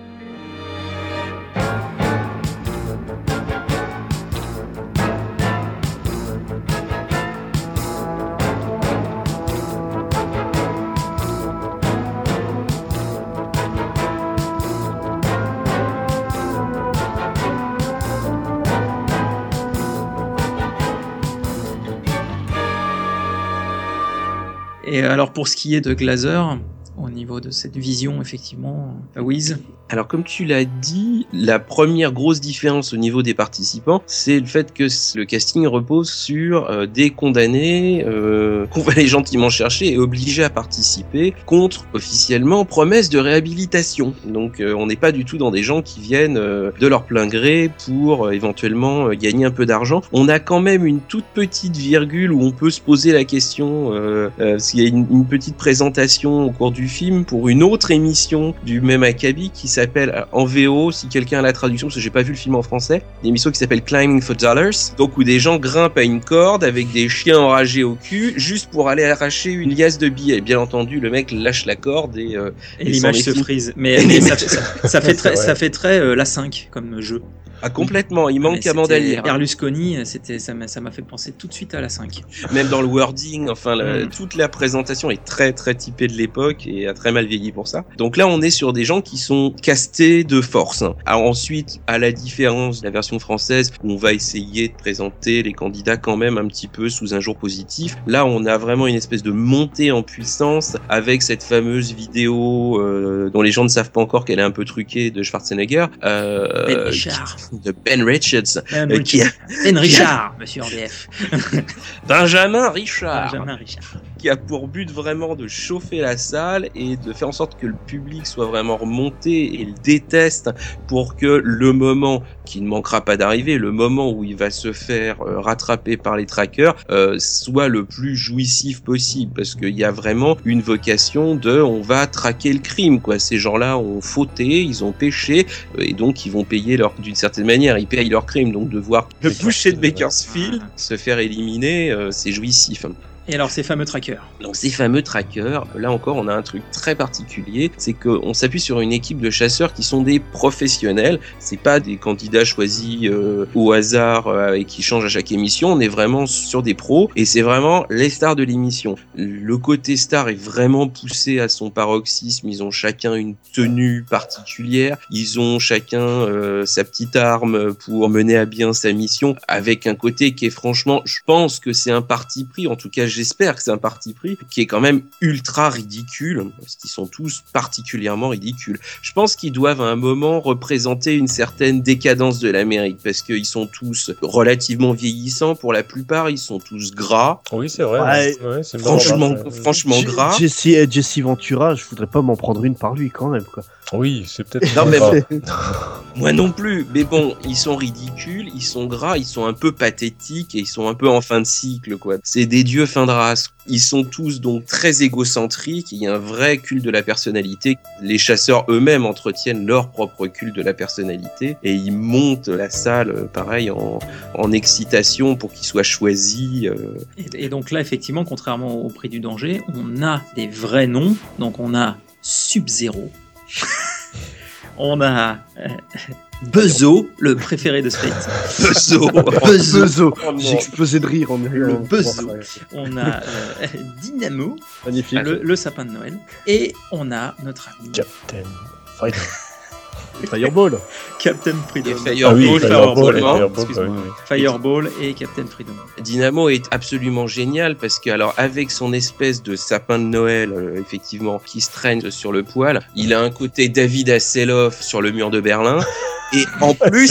Et alors pour ce qui est de Glaser, au niveau de cette vision, effectivement, Wiz. Alors comme tu l'as dit, la première grosse différence au niveau des participants, c'est le fait que le casting repose sur des condamnés qu'on va aller gentiment chercher et obligés à participer contre, officiellement, promesse de réhabilitation. Donc on n'est pas du tout dans des gens qui viennent de leur plein gré pour éventuellement gagner un peu d'argent. On a quand même une toute petite virgule où on peut se poser la question, parce qu'il y a une petite présentation au cours du film pour une autre émission du même acabit qui s'appelle en VO, si quelqu'un a la traduction, parce que j'ai pas vu le film en français, une émission qui s'appelle Climbing for Dollars, donc où des gens grimpent à une corde avec des chiens enragés au cul juste pour aller arracher une liasse de billets. Bien entendu, le mec lâche la corde et l'image se frise. Mais ça fait très la 5 comme jeu. Ah, complètement, il manque à Mandalire. Berlusconi, ça m'a fait penser tout de suite à la 5. Même dans le wording, enfin, toute la présentation est très très typée de l'époque et a très mal vieilli pour ça. Donc là, on est sur des gens qui sont castés de force. Alors ensuite, à la différence de la version française, où on va essayer de présenter les candidats quand même un petit peu sous un jour positif, là, on a vraiment une espèce de montée en puissance avec cette fameuse vidéo dont les gens ne savent pas encore qu'elle est un peu truquée de Schwarzenegger. Ben Richard. De Ben Richards. Ben Richard, monsieur RDF. Benjamin Richard. Benjamin Richard. Qui a pour but vraiment de chauffer la salle et de faire en sorte que le public soit vraiment remonté et le déteste pour que le moment qui ne manquera pas d'arriver, le moment où il va se faire rattraper par les trackers, soit le plus jouissif possible, parce qu'il y a vraiment une vocation de on va traquer le crime, quoi. Ces gens-là ont fauté, ils ont péché et donc ils vont payer d'une certaine manière, ils payent leur crime, donc de voir le boucher de Bakersfield se faire éliminer, c'est jouissif. Et alors ces fameux trackers. Donc ces fameux trackers, là encore on a un truc très particulier, c'est qu'on s'appuie sur une équipe de chasseurs qui sont des professionnels, c'est pas des candidats choisis au hasard et qui changent à chaque émission, on est vraiment sur des pros et c'est vraiment les stars de l'émission. Le côté star est vraiment poussé à son paroxysme, ils ont chacun une tenue particulière, ils ont chacun sa petite arme pour mener à bien sa mission, avec un côté qui est franchement, je pense que c'est un parti pris, en tout cas j'espère que c'est un parti pris qui est quand même ultra ridicule, parce qu'ils sont tous particulièrement ridicules. Je pense qu'ils doivent à un moment représenter une certaine décadence de l'Amérique, parce qu'ils sont tous relativement vieillissants pour la plupart, ils sont tous gras. Oui, c'est vrai. Ouais, c'est franchement gras. Jesse Ventura, je voudrais pas m'en prendre une par lui quand même, quoi. Oui, c'est peut-être... Non, mais moi non plus. Mais bon, ils sont ridicules, ils sont gras, ils sont un peu pathétiques et ils sont un peu en fin de cycle, quoi. C'est des dieux fin de race. Ils sont tous donc très égocentriques, il y a un vrai culte de la personnalité. Les chasseurs eux-mêmes entretiennent leur propre culte de la personnalité et ils montent la salle, pareil, en excitation pour qu'ils soient choisis. Et donc là, effectivement, contrairement au prix du danger, on a des vrais noms. Donc on a Sub-Zero. On a Buzzo, le préféré de Spate. Buzzo. J'ai explosé de rire. Le Buzzo. On a Dynamo, Magnifique. le sapin de Noël. Et on a notre ami Captain Freedom. Fireball. Captain Freedom. Et Fireball, excuse-moi. Fireball et Captain Freedom. Dynamo est absolument génial parce que, alors, avec son espèce de sapin de Noël, effectivement, qui se traîne sur le poil, il a un côté David Hasselhoff sur le mur de Berlin. Et en plus,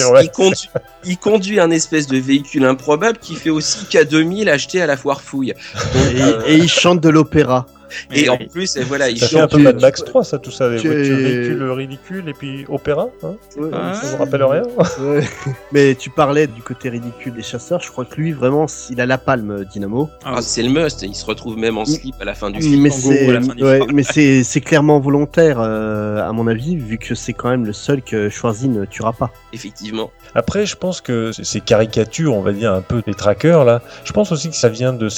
il conduit un espèce de véhicule improbable qui fait aussi K2000 acheté à la foire fouille. Donc, Et il chante de l'opéra. Et en plus, voilà, il Ça fait un chante. peu Mad Max 3, ça, tout ça, les tu- voitures véhicules ridicules et puis opéra, hein. Ça vous rappelle rien? Ouais. Mais tu parlais du côté ridicule des chasseurs, je crois que lui, vraiment, il a la palme, Dynamo. Ah, c'est le must. Il se retrouve même en slip à la fin du Mais film. Tango à la fin du ouais, film. mais c'est clairement volontaire, à mon avis, vu que c'est quand même le seul que Schwarzy ne tuera pas. Effectivement. Après, je pense que ces caricatures, on va dire un peu des trackers là, je pense aussi que ça vient de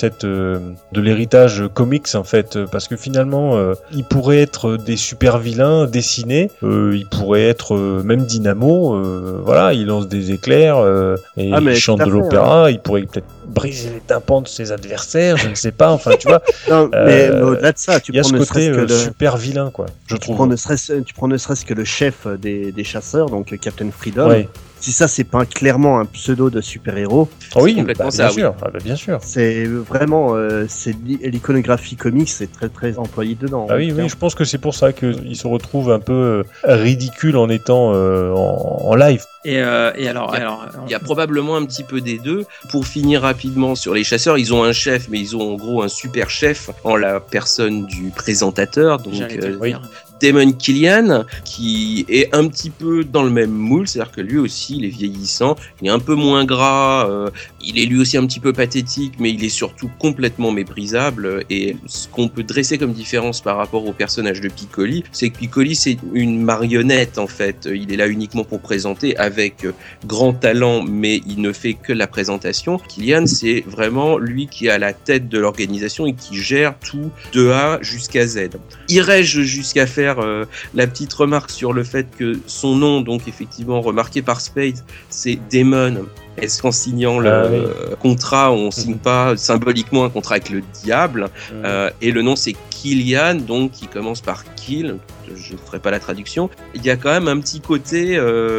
de l'héritage comics en fait, parce que finalement, ils pourraient être des super vilains dessinés, ils pourraient être même Dynamo, voilà, il lance des éclairs et Ah, mais il chante tout à de fait, l'opéra, il pourrait peut-être briser les tympans de ses adversaires, je ne sais pas, enfin tu vois, Non, mais au-delà de ça, tu il y a prends ce ne côté serait-ce que le... super vilain quoi, je Tu trouve. prends ne serait-ce que le chef des chasseurs, donc Captain Freedom. Ouais. Si ça, c'est pas clairement un pseudo de super-héros, Ah oui, complètement bah, ça, bien oui. sûr, ah, bah, bien sûr. c'est vraiment l'iconographie comics, c'est très très employé dedans. Ah oui, oui, je pense que c'est pour ça qu'il se retrouve un peu ridicule en étant en live. Et alors, Il y a probablement un petit peu des deux. Pour finir rapidement sur les chasseurs, ils ont un chef, mais ils ont en gros un super chef en la personne du présentateur. Donc, j'allais te le oui. dire. Damon Killian, qui est un petit peu dans le même moule, c'est-à-dire que lui aussi, il est vieillissant, il est un peu moins gras, il est lui aussi un petit peu pathétique, mais il est surtout complètement méprisable. Et ce qu'on peut dresser comme différence par rapport au personnage de Piccoli, c'est que Piccoli, c'est une marionnette, en fait. Il est là uniquement pour présenter avec grand talent, mais il ne fait que la présentation. Killian, c'est vraiment lui qui est à la tête de l'organisation et qui gère tout de A jusqu'à Z. Irais-je jusqu'à faire la petite remarque sur le fait que son nom, donc effectivement remarqué par Spade, c'est Damon. Est-ce qu'en signant le contrat, on signe pas symboliquement un contrat avec le diable, et le nom c'est Killian, donc qui commence par Kill. Je ne ferai pas la traduction. Il y a quand même un petit côté,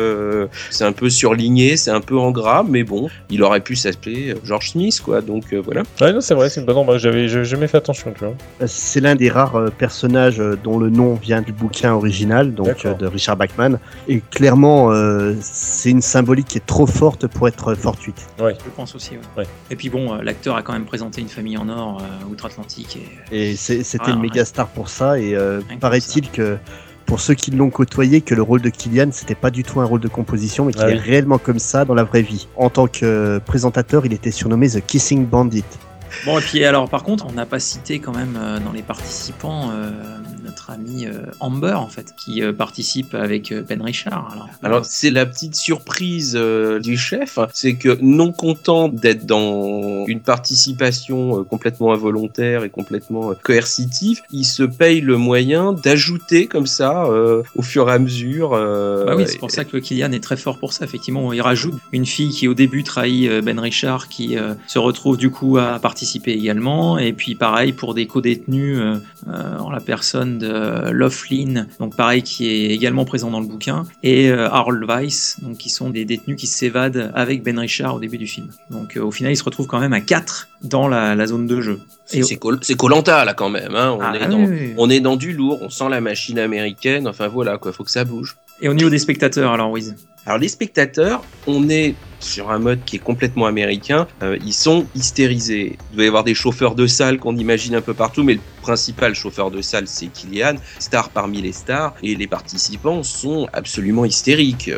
c'est un peu surligné, c'est un peu en gras, mais bon, il aurait pu s'appeler George Smith, quoi. Donc voilà. Ouais, non, c'est vrai, c'est une bonne remarque. J'avais jamais fait attention, tu vois. C'est l'un des rares personnages dont le nom vient du bouquin original, donc D'accord. de Richard Bachman. Et clairement, c'est une symbolique qui est trop forte pour être fortuite. Je pense aussi. Ouais. Ouais. Et puis bon, l'acteur a quand même présenté une famille en or outre-Atlantique. Et c'était Ah, une ouais. méga star pour ça. Et que paraît-il que pour ceux qui l'ont côtoyé, que le rôle de Killian, c'était pas du tout un rôle de composition, mais qu'il Ah est oui. réellement comme ça dans la vraie vie. En tant que présentateur, il était surnommé The Kissing Bandit. Bon, et puis alors, par contre, on n'a pas cité quand même dans les participants notre ami Amber, en fait, qui participe avec Ben Richard. Alors c'est la petite surprise du chef, c'est que non content d'être dans une participation complètement involontaire et complètement coercitive, il se paye le moyen d'ajouter comme ça au fur et à mesure. Bah oui, c'est pour ça que Killian est très fort pour ça. Effectivement, il rajoute une fille qui au début trahit Ben Richard, qui se retrouve du coup à participer également. Et puis pareil pour des co-détenus en la personne de Laughlin, donc pareil qui est également présent dans le bouquin, et Harold Weiss, donc qui sont des détenus qui s'évadent avec Ben Richard au début du film. Donc au final, ils se retrouvent quand même à 4 dans la zone de jeu. Et C'est Koh-Lanta là quand même. Hein. oui. On est dans du lourd, on sent la machine américaine. Enfin voilà quoi, faut que ça bouge. Et au niveau des spectateurs, alors Wiz. Alors les spectateurs, on est sur un mode qui est complètement américain, ils sont hystérisés. Il doit y avoir des chauffeurs de salle qu'on imagine un peu partout, mais le principal chauffeur de salle c'est Killian, star parmi les stars, et les participants sont absolument hystériques.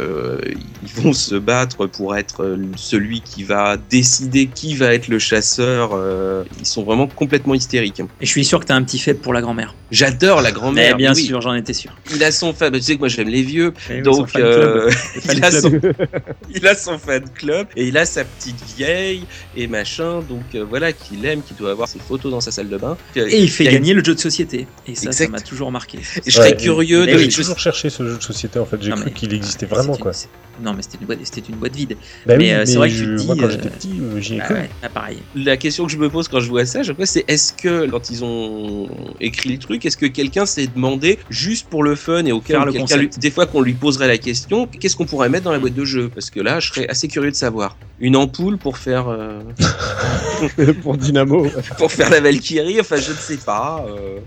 Ils vont se battre pour être celui qui va décider qui va être le chasseur, ils sont vraiment complètement hystériques. Et je suis sûr que t'as un petit faible pour la grand-mère. J'adore la grand-mère. Mais bien oui. sûr, j'en étais sûr. Il a son fan, tu sais que moi j'aime les vieux, Eh oui, donc son fan club. Les fan il a club. il a son fan club et il a sa petite vieille et machin, donc voilà, qu'il aime, qui doit avoir ses photos dans sa salle de bain. Et il fait gagner le jeu de société. Et ça, exact. ça m'a toujours marqué. Et je serais curieux de... J'ai toujours cherché ce jeu de société, en fait. J'ai cru qu'il existait vraiment, quoi. Non, mais c'était une boîte vide. Bah mais c'est vrai que tu te dis... Moi, quand j'étais petit, j'y ai cru. Ouais, pareil. La question que je me pose quand je vois ça, c'est est-ce que, quand ils ont écrit le truc, est-ce que quelqu'un s'est demandé, juste pour le fun et au cas où des fois qu'on lui poserait la question, qu'est-ce qu'on pourrait mettre dans la boîte de jeu? Parce que là, je serais assez curieux de savoir. Une ampoule pour faire... pour Dynamo. Pour faire la Valkyrie, enfin, je ne sais pas...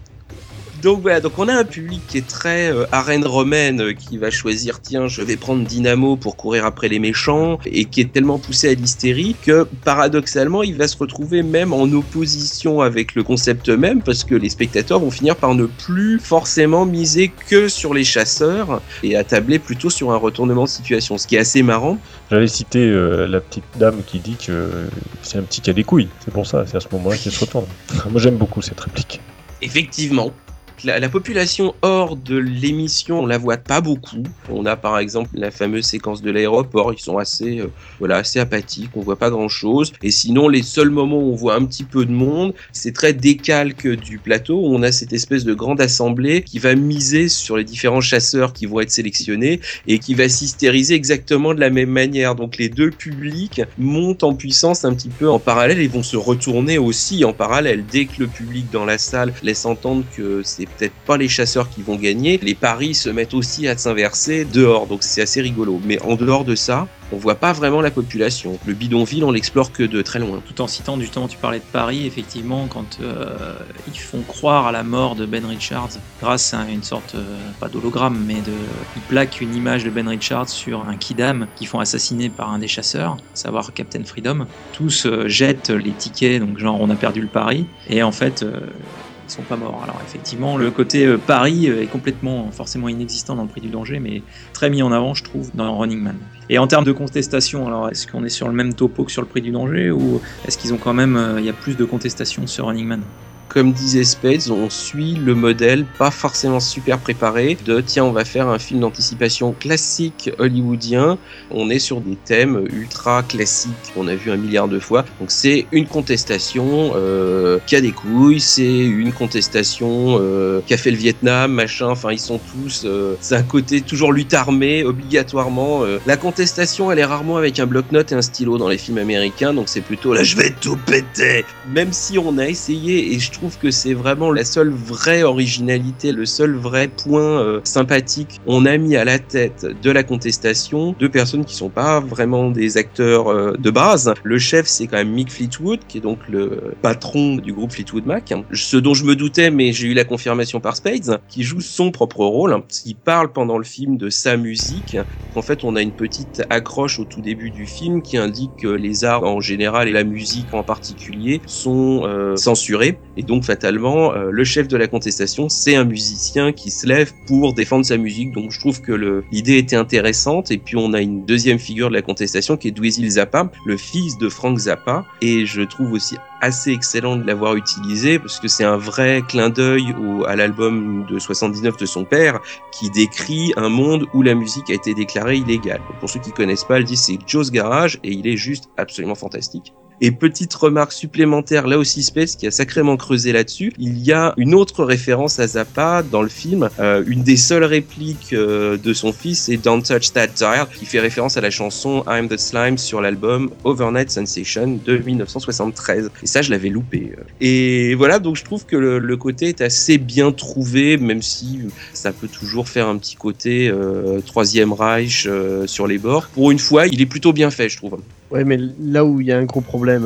Donc voilà, donc on a un public qui est très arène romaine, qui va choisir, tiens, je vais prendre Dynamo pour courir après les méchants, et qui est tellement poussé à l'hystérie que paradoxalement, il va se retrouver même en opposition avec le concept même, parce que les spectateurs vont finir par ne plus forcément miser que sur les chasseurs et attabler plutôt sur un retournement de situation, ce qui est assez marrant. J'allais citer la petite dame qui dit que c'est un petit qui a des couilles, c'est pour ça, c'est à ce moment-là qu'il se retourne. Moi j'aime beaucoup cette réplique. Effectivement. La population hors de l'émission, on la voit pas beaucoup. On a par exemple la fameuse séquence de l'aéroport, ils sont assez apathiques, on voit pas grand chose. Et sinon, les seuls moments où on voit un petit peu de monde, c'est très décalque du plateau, où on a cette espèce de grande assemblée qui va miser sur les différents chasseurs qui vont être sélectionnés et qui va s'hystériser exactement de la même manière. Donc les deux publics montent en puissance un petit peu en parallèle et vont se retourner aussi en parallèle. Dès que le public dans la salle laisse entendre que c'est peut-être pas les chasseurs qui vont gagner, les paris se mettent aussi à s'inverser dehors, donc c'est assez rigolo. Mais en dehors de ça, on voit pas vraiment la population. Le bidonville, on l'explore que de très loin. Tout en citant, justement, tu parlais de Paris, effectivement, quand ils font croire à la mort de Ben Richards, grâce à une sorte, pas d'hologramme, mais ils plaquent une image de Ben Richards sur un kidam qu'ils font assassiner par un des chasseurs, à savoir Captain Freedom. Tous jettent les tickets, donc genre on a perdu le pari, et en fait... ils sont pas morts. Alors effectivement, le côté pari est complètement, forcément inexistant dans le prix du danger, mais très mis en avant, je trouve, dans Running Man. Et en termes de contestation, alors est-ce qu'on est sur le même topo que sur le prix du danger, ou est-ce qu'ils ont quand même, il y a plus de contestation sur Running Man? Comme disait Spades, on suit le modèle pas forcément super préparé de tiens, on va faire un film d'anticipation classique hollywoodien. On est sur des thèmes ultra classiques qu'on a vu un milliard de fois. Donc c'est une contestation qui a des couilles, c'est une contestation qui a fait le Vietnam, machin. Enfin, ils sont tous. C'est un côté toujours lutte armée, obligatoirement. La contestation, elle est rarement avec un bloc-notes et un stylo dans les films américains. Donc c'est plutôt là, je vais tout péter. Même si on a essayé, et je trouve que c'est vraiment la seule vraie originalité, le seul vrai point sympathique. On a mis à la tête de la contestation deux personnes qui sont pas vraiment des acteurs de base. Le chef, c'est quand même Mick Fleetwood, qui est donc le patron du groupe Fleetwood Mac. Ce dont je me doutais, mais j'ai eu la confirmation par Spades, qui joue son propre rôle. Il parle pendant le film de sa musique. En fait, on a une petite accroche au tout début du film qui indique que les arts en général et la musique en particulier sont censurés. Et donc fatalement, le chef de la contestation, c'est un musicien qui se lève pour défendre sa musique. Donc je trouve que l'idée était intéressante. Et puis on a une deuxième figure de la contestation qui est Dweezil Zappa, le fils de Frank Zappa. Et je trouve aussi assez excellent de l'avoir utilisé parce que c'est un vrai clin d'œil à l'album de 79 de son père qui décrit un monde où la musique a été déclarée illégale. Donc, pour ceux qui connaissent pas, le disque c'est Joe's Garage et il est juste absolument fantastique. Et petite remarque supplémentaire, là aussi Spades qui a sacrément creusé là-dessus, il y a une autre référence à Zappa dans le film, une des seules répliques de son fils, c'est Don't Touch That Dial, qui fait référence à la chanson I'm the Slime sur l'album Overnight Sensation de 1973. Et ça, je l'avais loupé. Et voilà, donc je trouve que le côté est assez bien trouvé, même si ça peut toujours faire un petit côté Troisième Reich sur les bords. Pour une fois, il est plutôt bien fait, je trouve. Ouais, mais là où il y a un gros problème,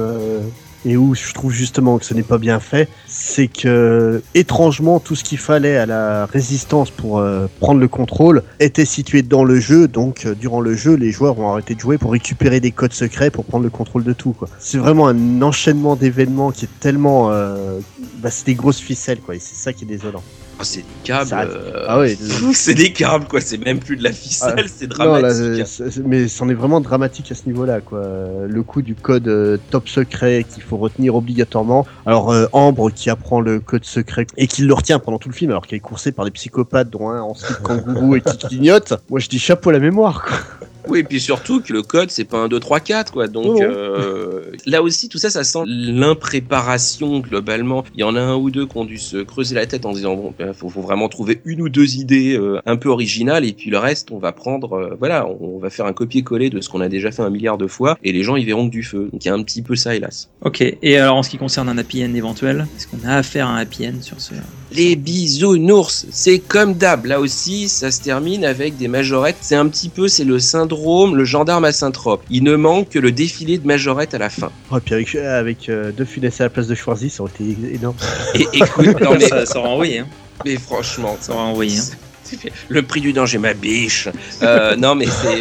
et où je trouve justement que ce n'est pas bien fait, c'est que, étrangement, tout ce qu'il fallait à la résistance pour prendre le contrôle était situé dans le jeu, donc durant le jeu, les joueurs vont arrêter de jouer pour récupérer des codes secrets pour prendre le contrôle de tout, quoi. C'est vraiment un enchaînement d'événements qui est tellement... c'est des grosses ficelles, quoi, et c'est ça qui est désolant. Oh, c'est des câbles. Ah ouais, c'est des câbles, quoi. C'est même plus de la ficelle, c'est dramatique. Non, là, mais c'en est vraiment dramatique à ce niveau-là, quoi. Le coup du code top secret qu'il faut retenir obligatoirement. Alors, Ambre qui apprend le code secret et qui le retient pendant tout le film, alors qu'elle est coursée par des psychopathes, dont un en slip kangourou et qui clignote. Moi, je dis chapeau à la mémoire, quoi. Oui, et puis surtout que le code, c'est pas 1, 2, 3, 4, quoi. Donc, là aussi, tout ça, ça sent l'impréparation, globalement. Il y en a un ou deux qui ont dû se creuser la tête en disant, bon, faut vraiment trouver une ou deux idées un peu originales, et puis le reste, on va prendre, on va faire un copier-coller de ce qu'on a déjà fait 1 milliard de fois, et les gens, ils verront que du feu. Donc, il y a un petit peu ça, hélas. Ok, et alors, en ce qui concerne un happy end éventuel, est-ce qu'on a affaire à un happy end sur ce... Les bisounours, c'est comme d'hab. Là aussi, ça se termine avec des majorettes. C'est un petit peu, c'est le syndrome, le gendarme à Saint-Trope. Il ne manque que le défilé de majorettes à la fin. Oh, puis avec De Funès à la place de Schwarzy, ça aurait été énorme. Et écoute, non mais ça aura envoyé, hein. Mais franchement, Ça aura envoyé, hein. Le prix du danger, ma biche. Non mais c'est...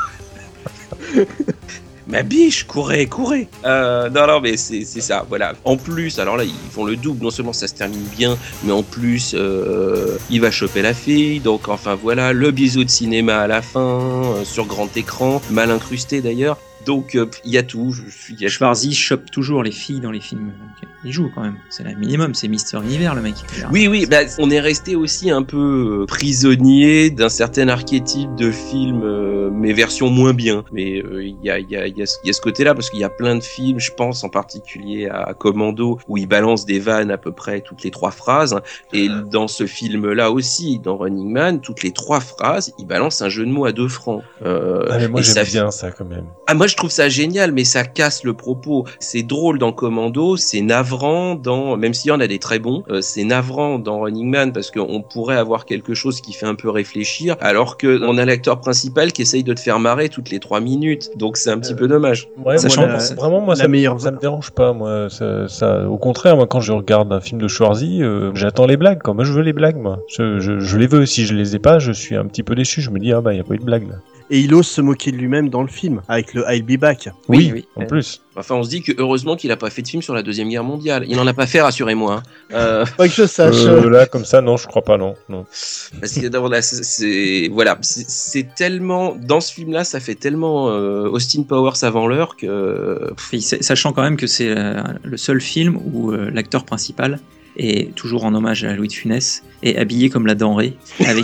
Ma biche, courez. Non, mais c'est ça, voilà. En plus, alors là, ils font le double. Non seulement ça se termine bien, mais en plus, il va choper la fille. Donc, enfin, voilà, le bisou de cinéma à la fin, sur grand écran, mal incrusté d'ailleurs. Donc, il y a tout. Schwarzy chope toujours les filles dans les films. Il joue quand même. C'est le minimum. C'est Mister Univers, le mec. Oui, bah, on est resté aussi un peu prisonnier d'un certain archétype de film, mais version moins bien. Mais il y a ce côté-là, parce qu'il y a plein de films, je pense en particulier à Commando, où il balance des vannes à peu près toutes les 3 phrases. Et dans ce film-là aussi, dans Running Man, toutes les 3 phrases, il balance un jeu de mots à 2 francs. Mais moi, j'aime bien ça quand même. Ah, moi, je trouve ça génial, mais ça casse le propos. C'est drôle dans Commando, c'est navrant dans, même s'il y en a des très bons, c'est navrant dans Running Man, parce qu'on pourrait avoir quelque chose qui fait un peu réfléchir, alors que on a l'acteur principal qui essaye de te faire marrer toutes les 3 minutes. Donc c'est un petit peu dommage. Ouais, vraiment, moi, ça me dérange pas, moi. Ça, au contraire, moi, quand je regarde un film de Schwarzy, j'attends les blagues, quoi. Moi, je veux les blagues, moi. Je les veux. Si je les ai pas, je suis un petit peu déçu. Je me dis, ah bah, il y a pas eu de blague, là. Et il ose se moquer de lui-même dans le film, avec le I'll be back. Oui. En plus. Enfin, on se dit que heureusement qu'il a pas fait de film sur la Deuxième Guerre mondiale. Il en a pas fait, rassurez-moi. Pas que je sache. Là, comme ça, non, je crois pas, non. Parce que voilà, c'est tellement, dans ce film-là, ça fait tellement Austin Powers avant l'heure que... Sachant quand même que c'est le seul film où l'acteur principal est toujours en hommage à Louis de Funès, est habillé comme la denrée, avec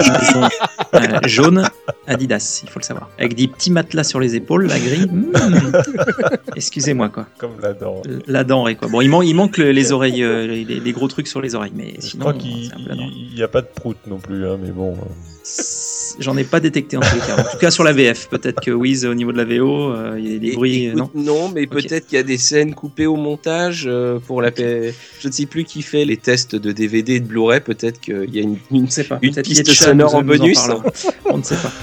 un jaune Adidas, il faut le savoir. Avec des petits matelas sur les épaules, la grille. Excusez-moi, quoi. Comme la denrée. La denrée, quoi. Bon, il manque les oreilles, les gros trucs sur les oreilles, mais sinon... Je crois qu'il n'y a pas de prout non plus, hein, mais bon... J'en ai pas détecté en tous les cas. En tout cas sur la VF. Peut-être que Wiz au niveau de la VO, il y a des bruits. Écoute, non, mais peut-être qu'il y a des scènes coupées au montage pour la paix. Je ne sais plus qui fait les tests de DVD et de Blu-ray. Peut-être qu'il y a une piste sonore en bonus. On ne sait pas.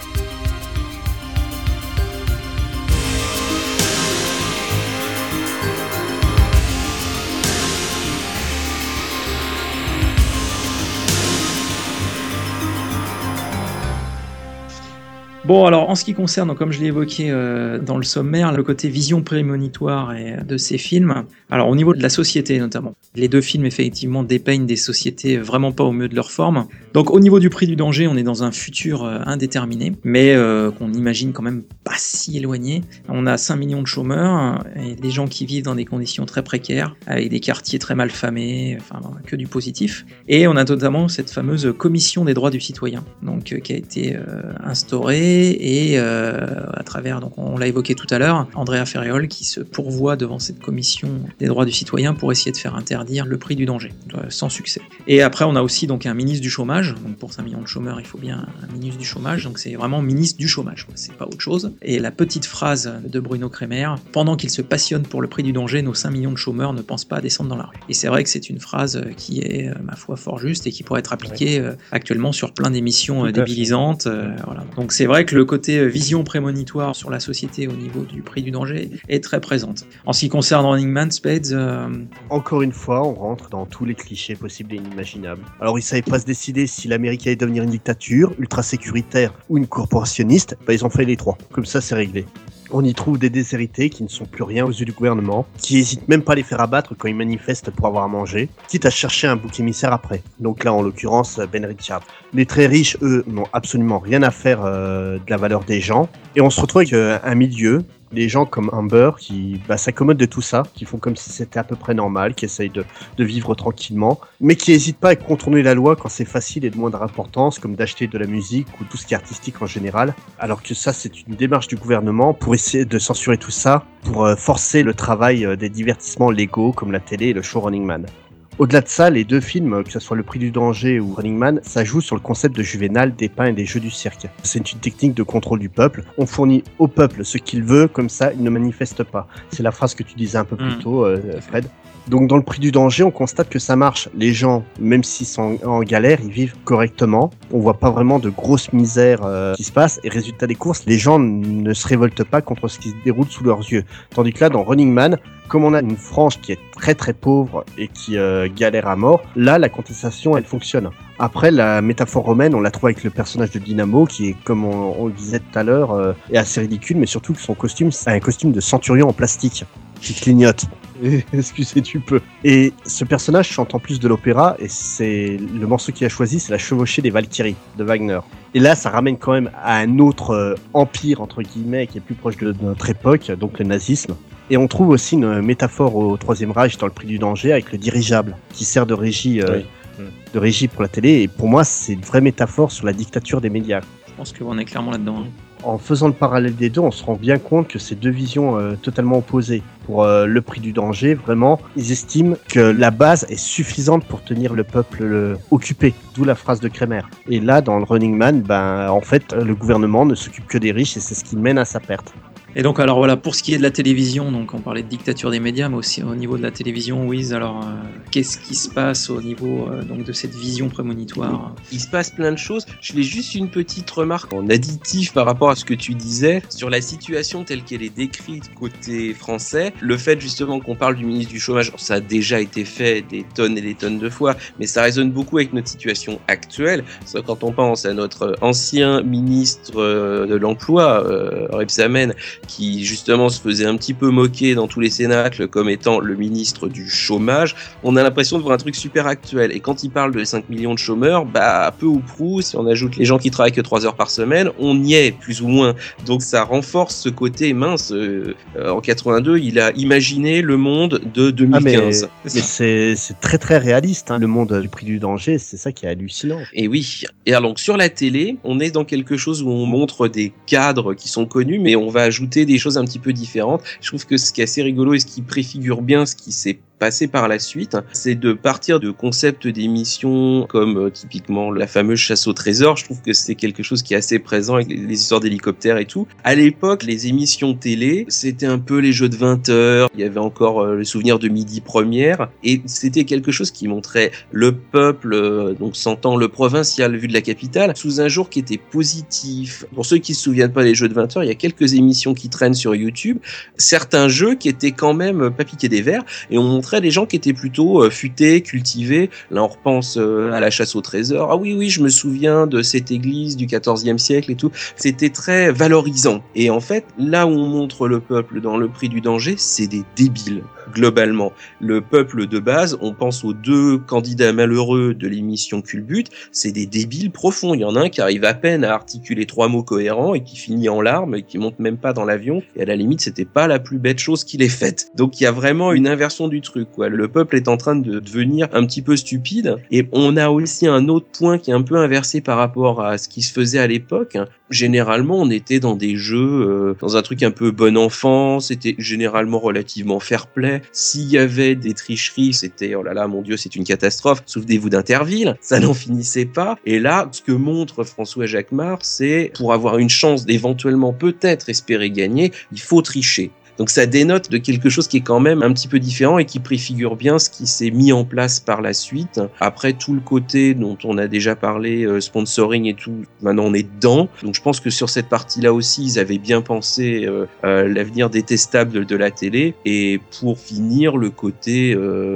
Bon, alors en ce qui concerne, comme je l'ai évoqué dans le sommaire, le côté vision prémonitoire de ces films, alors au niveau de la société notamment, les 2 films effectivement dépeignent des sociétés vraiment pas au mieux de leur forme. Donc au niveau du prix du danger, on est dans un futur indéterminé, mais qu'on imagine quand même pas si éloigné. On a 5 millions de chômeurs et des gens qui vivent dans des conditions très précaires, avec des quartiers très mal famés, enfin que du positif. Et on a notamment cette fameuse commission des droits du citoyen, donc qui a été instaurée. Et à travers, donc on l'a évoqué tout à l'heure, Andrea Ferriol qui se pourvoit devant cette commission des droits du citoyen pour essayer de faire interdire le prix du danger, sans succès. Et après on a aussi donc un ministre du chômage, donc pour 5 millions de chômeurs il faut bien un ministre du chômage, donc c'est vraiment ministre du chômage, c'est pas autre chose. Et la petite phrase de Bruno Kremer, pendant qu'il se passionne pour le prix du danger, nos 5 millions de chômeurs ne pensent pas à descendre dans la rue. Et c'est vrai que c'est une phrase qui est, ma foi, fort juste et qui pourrait être appliquée actuellement sur plein d'émissions débilisantes. Voilà. Donc c'est vrai que le côté vision prémonitoire sur la société au niveau du prix du danger est très présente. En ce qui concerne Running Man, Spades... Encore une fois, on rentre dans tous les clichés possibles et inimaginables. Alors ils savaient pas se décider si l'Amérique allait devenir une dictature, ultra sécuritaire ou une corporationniste, ils ont fait les 3. Comme ça, c'est réglé. On y trouve des déshérités qui ne sont plus rien aux yeux du gouvernement, qui hésitent même pas à les faire abattre quand ils manifestent pour avoir à manger, quitte à chercher un bouc émissaire après. Donc là, en l'occurrence, Ben Richards. Les très riches, eux, n'ont absolument rien à faire de la valeur des gens. Et on se retrouve avec un milieu Les gens comme Amber qui s'accommodent de tout ça, qui font comme si c'était à peu près normal, qui essayent de vivre tranquillement, mais qui n'hésitent pas à contourner la loi quand c'est facile et de moindre importance, comme d'acheter de la musique ou tout ce qui est artistique en général, alors que ça c'est une démarche du gouvernement pour essayer de censurer tout ça, pour forcer le travail des divertissements légaux comme la télé et le show Running Man. Au-delà de ça, les deux films, que ce soit Le Prix du Danger ou Running Man, ça joue sur le concept de Juvénal, des pains et des jeux du cirque. C'est une technique de contrôle du peuple. On fournit au peuple ce qu'il veut, comme ça, il ne manifeste pas. C'est la phrase que tu disais un peu plus tôt, Fred. Donc dans Le Prix du Danger, on constate que ça marche. Les gens, même s'ils sont en galère, ils vivent correctement. On voit pas vraiment de grosses misères qui se passent. Et résultat des courses, les gens ne se révoltent pas contre ce qui se déroule sous leurs yeux. Tandis que là, dans Running Man, comme on a une frange qui est très très pauvre et qui galère à mort, là, la contestation, elle fonctionne. Après, la métaphore romaine, on la trouve avec le personnage de Dynamo, qui est, comme on le disait tout à l'heure, est assez ridicule, mais surtout que son costume, c'est un costume de centurion en plastique qui clignote. Excusez, tu peux. Et ce personnage chante en plus de l'opéra, et c'est le morceau qu'il a choisi, c'est La Chevauchée des Valkyries de Wagner. Et là, ça ramène quand même à un autre empire, entre guillemets, qui est plus proche de notre époque, donc le nazisme. Et on trouve aussi une métaphore au Troisième Reich dans Le Prix du Danger avec le dirigeable, qui sert de régie, de régie pour la télé. Et pour moi, c'est une vraie métaphore sur la dictature des médias. Je pense qu'on est clairement là-dedans. En faisant le parallèle des deux, on se rend bien compte que c'est deux visions totalement opposées. Pour Le Prix du Danger, vraiment, ils estiment que la base est suffisante pour tenir le peuple occupé, d'où la phrase de Kremer. Et là, dans le Running Man, en fait, le gouvernement ne s'occupe que des riches et c'est ce qui mène à sa perte. Et donc alors voilà, pour ce qui est de la télévision, donc on parlait de dictature des médias, mais aussi au niveau de la télévision, Wiz, alors qu'est-ce qui se passe au niveau donc de cette vision prémonitoire ? Il se passe plein de choses. Je fais juste une petite remarque en additif par rapport à ce que tu disais sur la situation telle qu'elle est décrite côté français. Le fait justement qu'on parle du ministre du chômage, ça a déjà été fait des tonnes et des tonnes de fois, mais ça résonne beaucoup avec notre situation actuelle. Ça, quand on pense à notre ancien ministre de l'emploi, Rebsamen, qui justement se faisait un petit peu moquer dans tous les cénacles comme étant le ministre du chômage, on a l'impression de voir un truc super actuel. Et quand il parle de 5 millions de chômeurs, peu ou prou, si on ajoute les gens qui travaillent que 3 heures par semaine, on y est, plus ou moins. Donc ça renforce ce côté mince. En 82, il a imaginé le monde de 2015. Mais c'est très très réaliste, hein, le monde du Prix du Danger, c'est ça qui est hallucinant. Et oui. Et alors donc sur la télé, on est dans quelque chose où on montre des cadres qui sont connus, mais on va ajouter des choses un petit peu différentes. Je trouve que ce qui est assez rigolo et ce qui préfigure bien ce qui s'est passé par la suite, c'est de partir de concepts d'émissions comme typiquement la fameuse chasse au trésor. Je trouve que c'est quelque chose qui est assez présent avec les histoires d'hélicoptères et tout. À l'époque, les émissions télé, c'était un peu les jeux de 20 heures. Il y avait encore le souvenir de Midi Première et c'était quelque chose qui montrait le peuple, donc s'entend le provincial vu de la capitale, sous un jour qui était positif. Pour ceux qui se souviennent pas des jeux de 20 heures, il y a quelques émissions qui traînent sur YouTube. Certains jeux qui étaient quand même pas piqués des verres et on montrait des gens qui étaient plutôt futés, cultivés. Là, on repense à la chasse au trésor. Ah oui, je me souviens de cette église du XIVe siècle et tout. C'était très valorisant. Et en fait, là où on montre le peuple dans Le Prix du Danger, c'est des débiles, globalement. Le peuple de base, on pense aux 2 candidats malheureux de l'émission Culbute, c'est des débiles profonds. Il y en a un qui arrive à peine à articuler 3 mots cohérents et qui finit en larmes et qui monte même pas dans l'avion. Et à la limite, c'était pas la plus bête chose qu'il ait faite. Donc il y a vraiment une inversion du truc, quoi. Le peuple est en train de devenir un petit peu stupide. Et on a aussi un autre point qui est un peu inversé par rapport à ce qui se faisait à l'époque. Généralement, on était dans des jeux, dans un truc un peu bon enfant, c'était généralement relativement fair-play. S'il y avait des tricheries, c'était, oh là là, mon Dieu, c'est une catastrophe. Souvenez-vous d'Interville, ça n'en finissait pas. Et là, ce que montre François Jacquemart, c'est pour avoir une chance d'éventuellement peut-être espérer gagner, il faut tricher. Donc ça dénote de quelque chose qui est quand même un petit peu différent et qui préfigure bien ce qui s'est mis en place par la suite. Après, tout le côté dont on a déjà parlé, sponsoring et tout, maintenant on est dedans. Donc je pense que sur cette partie-là aussi, ils avaient bien pensé l'avenir détestable de la télé. Et pour finir, le côté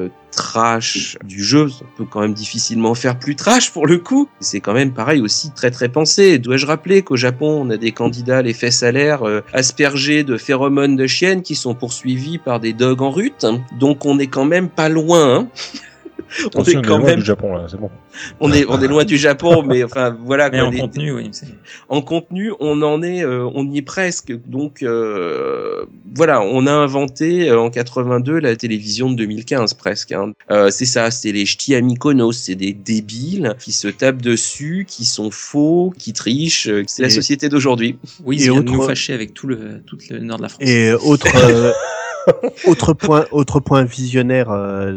trash du jeu, on peut quand même difficilement faire plus trash pour le coup. C'est quand même pareil aussi très très pensé. Dois-je rappeler qu'au Japon, on a des candidats les fesses à l'air aspergés de phéromones de chiennes qui sont poursuivis par des dogs en rut. Donc on est quand même pas loin, hein. On est quand loin même du Japon là, c'est bon. on est loin du Japon, mais enfin voilà. Mais en contenu, oui. En contenu, on y est presque. Donc voilà, on a inventé en 82 la télévision de 2015 presque. Hein. C'est ça, c'est les ch'tis à Mykonos, c'est des débiles qui se tapent dessus, qui sont faux, qui trichent. C'est la société d'aujourd'hui. Oui, ils viennent nous fâcher avec tout le nord de la France. Et autre point visionnaire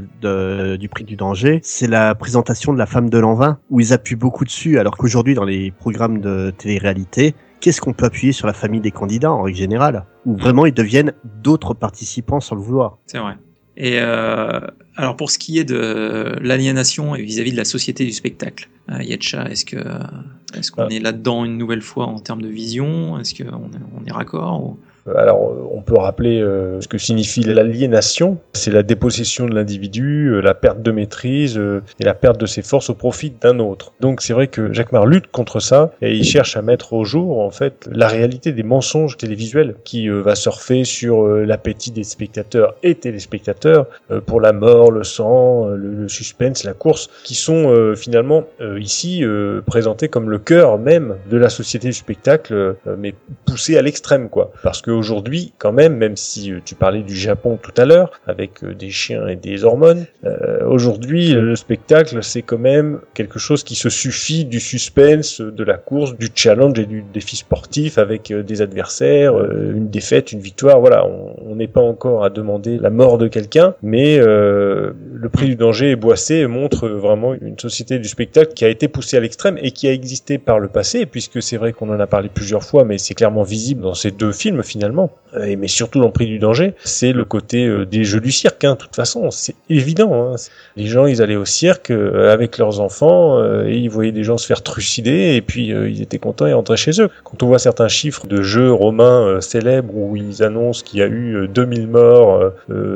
du prix du danger, c'est la présentation de la femme de l'an 20, où ils appuient beaucoup dessus, alors qu'aujourd'hui dans les programmes de télé-réalité, qu'est-ce qu'on peut appuyer sur la famille des candidats en règle générale, où vraiment ils deviennent d'autres participants sans le vouloir. C'est vrai. Et alors pour ce qui est de l'aliénation et vis-à-vis de la société du spectacle, Yetcha, est-ce qu'on est là-dedans une nouvelle fois en termes de vision? Est-ce qu'on est raccord ou... Alors, on peut rappeler ce que signifie l'aliénation. C'est la dépossession de l'individu, la perte de maîtrise et la perte de ses forces au profit d'un autre. Donc, c'est vrai que Jacquemart lutte contre ça et il cherche à mettre au jour, en fait, la réalité des mensonges télévisuels qui va surfer sur l'appétit des spectateurs et téléspectateurs pour la mort, le sang, le suspense, la course, qui sont finalement ici présentés comme le cœur même de la société du spectacle, mais poussé à l'extrême, quoi. Parce que aujourd'hui, quand même si tu parlais du Japon tout à l'heure, avec des chiens et des hormones, aujourd'hui, le spectacle, c'est quand même quelque chose qui se suffit du suspense, de la course, du challenge et du défi sportif avec des adversaires, une défaite, une victoire, voilà, on n'est pas encore à demander la mort de quelqu'un, mais le prix du danger et Boissé montre vraiment une société du spectacle qui a été poussée à l'extrême et qui a existé par le passé, puisque c'est vrai qu'on en a parlé plusieurs fois, mais c'est clairement visible dans ces deux films, finalement, mais surtout dans le prix du danger, c'est le côté des jeux du cirque, hein, de toute façon, c'est évident, hein. Les gens, ils allaient au cirque avec leurs enfants et ils voyaient des gens se faire trucider et puis ils étaient contents et rentraient chez eux. Quand on voit certains chiffres de jeux romains célèbres où ils annoncent qu'il y a eu 2000 morts,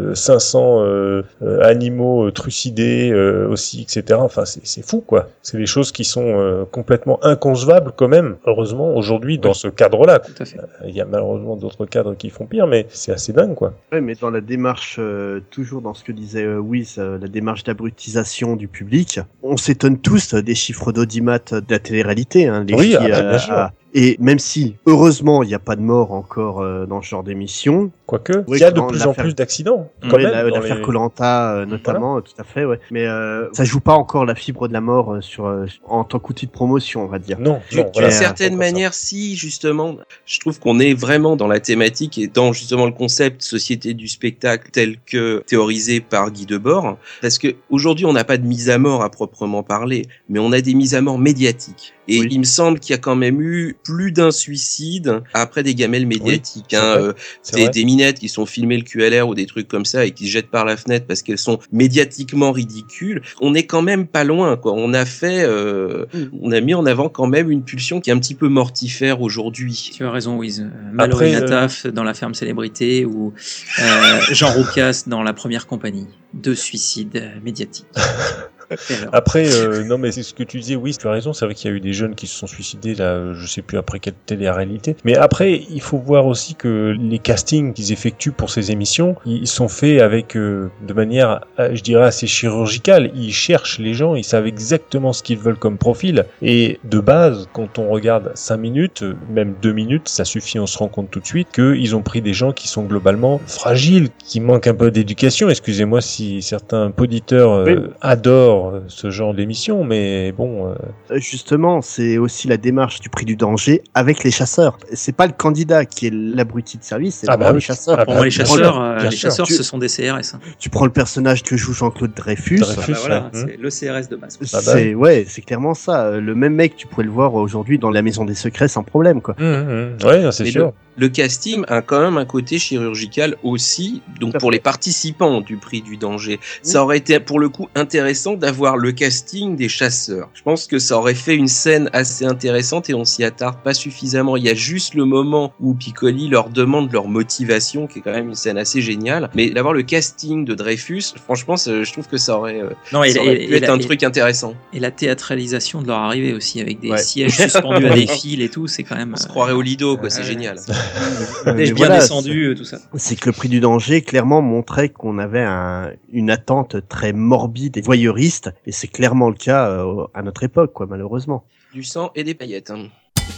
500 animaux trucidés aussi, etc. Enfin, c'est fou, quoi. C'est des choses qui sont complètement inconcevables quand même, heureusement, aujourd'hui, dans ce cadre-là. Tout à fait. Il y a malheureusement d'autres cadres qui font pire, mais c'est assez dingue, quoi. Ouais, mais dans la démarche, toujours dans ce que disait Wiz, la démarche d'abrutisation du public, on s'étonne tous des chiffres d'audimat de la télé-réalité, hein, les oui, filles, bien sûr. Et même si, heureusement, il n'y a pas de mort encore dans ce genre d'émission. Quoique, oui, il y a de plus en plus d'accidents. Oui, l'affaire Koh-Lanta, notamment, voilà. Tout à fait, ouais. Mais ça joue pas encore la fibre de la mort en tant qu'outil de promotion, on va dire. Non, d'une certaine manière, si, justement, je trouve qu'on est vraiment dans la thématique et dans justement le concept société du spectacle tel que théorisé par Guy Debord. Parce que aujourd'hui, on n'a pas de mise à mort à proprement parler, mais on a des mises à mort médiatiques. Et il me semble qu'il y a quand même eu plus d'un suicide après des gamelles médiatiques. Oui, des minettes qui sont filmées le QLR ou des trucs comme ça et qui se jettent par la fenêtre parce qu'elles sont médiatiquement ridicules. On est quand même pas loin, quoi. On a mis en avant quand même une pulsion qui est un petit peu mortifère aujourd'hui. Tu as raison, Wiz. Mallory Nataf dans La Ferme Célébrité ou Jean Roucas dans La Première Compagnie. 2 suicides médiatiques. Après, non, mais c'est ce que tu disais, oui, tu as raison, c'est vrai qu'il y a eu des jeunes qui se sont suicidés, là, je sais plus après quelle télé-réalité. Mais après, il faut voir aussi que les castings qu'ils effectuent pour ces émissions, ils sont faits avec, de manière, je dirais, assez chirurgicale. Ils cherchent les gens, ils savent exactement ce qu'ils veulent comme profil. Et de base, quand on regarde 5 minutes, même 2 minutes, ça suffit, on se rend compte tout de suite qu'ils ont pris des gens qui sont globalement fragiles, qui manquent un peu d'éducation. Excusez-moi si certains auditeurs adorent ce genre d'émission, mais bon... Justement, c'est aussi la démarche du prix du danger avec les chasseurs. C'est pas le candidat qui est l'abruti de service, c'est les chasseurs. Pour moi, les chasseurs, ce sont des CRS. Hein. Tu prends le personnage que joue Jean-Claude Dreyfus. Voilà, c'est le CRS de base. C'est clairement ça. Le même mec, tu pourrais le voir aujourd'hui dans La Maison des Secrets sans problème, quoi. Ouais, c'est sûr. Le casting a quand même un côté chirurgical aussi, donc pour les participants du prix du danger. Ça aurait été pour le coup intéressant d'avoir le casting des chasseurs. Je pense que ça aurait fait une scène assez intéressante et on s'y attarde pas suffisamment. Il y a juste le moment où Piccoli leur demande leur motivation, qui est quand même une scène assez géniale. Mais d'avoir le casting de Dreyfus, franchement, je trouve que ça aurait pu être un truc intéressant. Et la théâtralisation de leur arrivée aussi, avec des sièges suspendus à des fils et tout, c'est quand même... On se croirait au Lido, quoi, c'est génial. L'ai-je bien voilà, descendu, tout ça. c'est que le prix du danger clairement montrait qu'on avait une attente très morbide et voyeuriste, et c'est clairement le cas à notre époque, quoi, malheureusement. Du sang et des paillettes. Hein.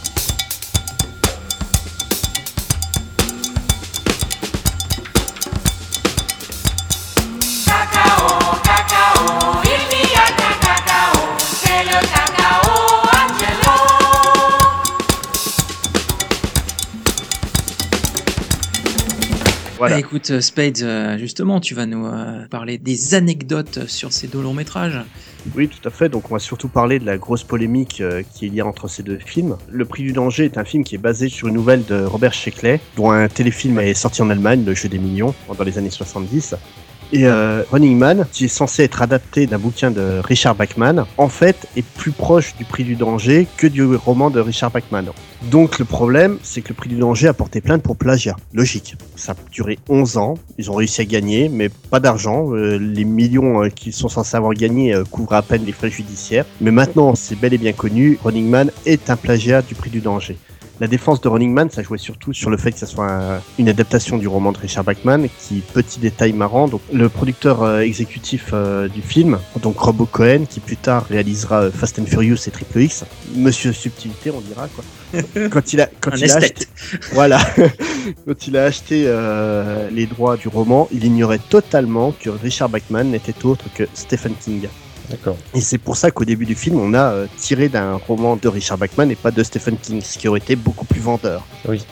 Voilà. Bah, écoute, Spades, justement, tu vas nous parler des anecdotes sur ces deux longs métrages. Oui, tout à fait. Donc, on va surtout parler de la grosse polémique qu'il y a entre ces deux films. Le Prix du danger est un film qui est basé sur une nouvelle de Robert Sheckley, dont un téléfilm est sorti en Allemagne, Le Jeu des millions, dans les années 70. Et Running Man, qui est censé être adapté d'un bouquin de Richard Bachman, en fait, est plus proche du Prix du danger que du roman de Richard Bachman. Donc le problème, c'est que le Prix du danger a porté plainte pour plagiat. Logique. Ça a duré 11 ans, ils ont réussi à gagner, mais pas d'argent. Les millions qu'ils sont censés avoir gagnés couvrent à peine les frais judiciaires. Mais maintenant, c'est bel et bien connu, Running Man est un plagiat du Prix du danger. La défense de Running Man, ça jouait surtout sur le fait que ça soit une adaptation du roman de Richard Bachman, qui, petit détail marrant, donc le producteur exécutif du film, donc Rob Cohen, qui plus tard réalisera Fast and Furious et Triple X, Monsieur Subtilité, on dira quoi. Quand il a acheté, voilà, quand il a acheté les droits du roman, il ignorait totalement que Richard Bachman n'était autre que Stephen King. D'accord. Et c'est pour ça qu'au début du film, on a tiré d'un roman de Richard Bachman et pas de Stephen King, ce qui aurait été beaucoup plus vendeur. Oui.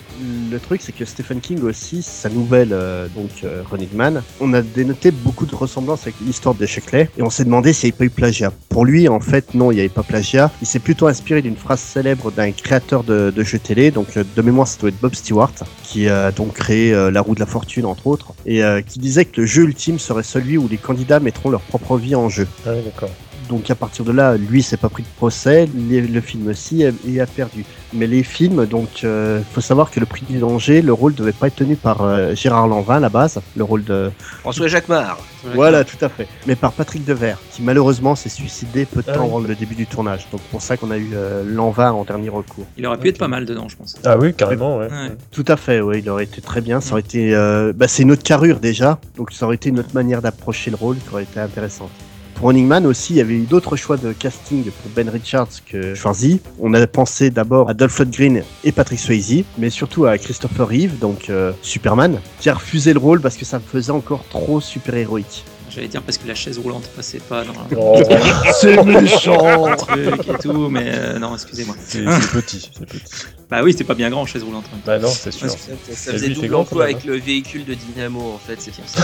Le truc, c'est que Stephen King aussi, sa nouvelle, Running Man, on a dénoté beaucoup de ressemblances avec l'histoire de Sheckley, et on s'est demandé s'il n'y avait pas eu plagiat. Pour lui, en fait, non, il n'y avait pas plagiat. Il s'est plutôt inspiré d'une phrase célèbre d'un créateur de jeux télé, donc de mémoire, ça doit être Bob Stewart, qui a donc créé La Roue de la Fortune, entre autres, et qui disait que le jeu ultime serait celui où les candidats mettront leur propre vie en jeu. Ah oui, d'accord. Donc à partir de là, lui s'est pas pris de procès, le film aussi et a perdu. Mais les films, donc faut savoir que le Prix du danger, le rôle devait pas être tenu par Gérard Lanvin à la base, le rôle de François Jacquemart. voilà, tout à fait, mais par Patrick Devers, qui malheureusement s'est suicidé peu de temps avant le début du tournage. Donc pour ça qu'on a eu Lanvin en dernier recours. Il aurait pu être pas mal dedans, je pense. Ah oui, carrément, ouais. Tout à fait, oui, il aurait été très bien. Ça aurait été, c'est une autre carrure déjà, donc ça aurait été une autre manière d'approcher le rôle qui aurait été intéressante. Pour Running Man aussi, il y avait eu d'autres choix de casting pour Ben Richards que choisi. On a pensé d'abord à Dolph Lundgren et Patrick Swayze, mais surtout à Christopher Reeve, donc Superman, qui a refusé le rôle parce que ça me faisait encore trop super-héroïque. J'allais dire parce que la chaise roulante passait pas dans Oh, C'est méchant. le truc et tout, mais non, excusez-moi. c'est petit, c'est petit. Bah oui, c'était pas bien grand, chaise roulante. Bah non, c'est sûr. Ça Et faisait lui, c'est double grand, emploi quand même, avec le véhicule de Dynamo, en fait, c'est pour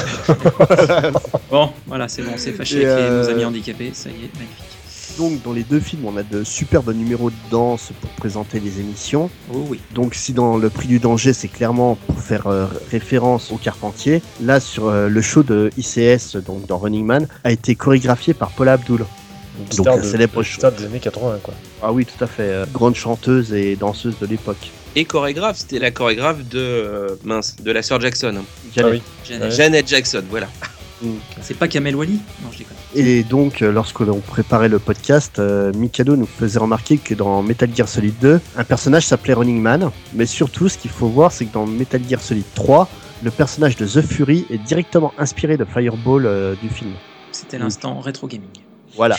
ça. Bon, voilà, c'est bon, c'est fâché Et avec nos amis handicapés, ça y est, magnifique. Donc dans les deux films, on a de superbes numéros de danse pour présenter les émissions. Oh oui. Donc si dans le Prix du danger, c'est clairement pour faire référence au Carpentier, là sur le show de ICS, donc dans Running Man, a été chorégraphié par Paula Abdul. Une Donc star un célèbre show. star des années 80, quoi. Ah oui, tout à fait. Grande chanteuse et danseuse de l'époque. Et chorégraphe, c'était la chorégraphe de de la sœur Jackson. Ah oui. Janet. Janet Jackson, voilà. C'est pas Kamel Wally? Non, je déconne. Et donc, lorsque l'on préparait le podcast, Mikado nous faisait remarquer que dans Metal Gear Solid 2, un personnage s'appelait Running Man. Mais surtout, ce qu'il faut voir, c'est que dans Metal Gear Solid 3, le personnage de The Fury est directement inspiré de Fireball du film. C'était l'instant rétro gaming. Voilà.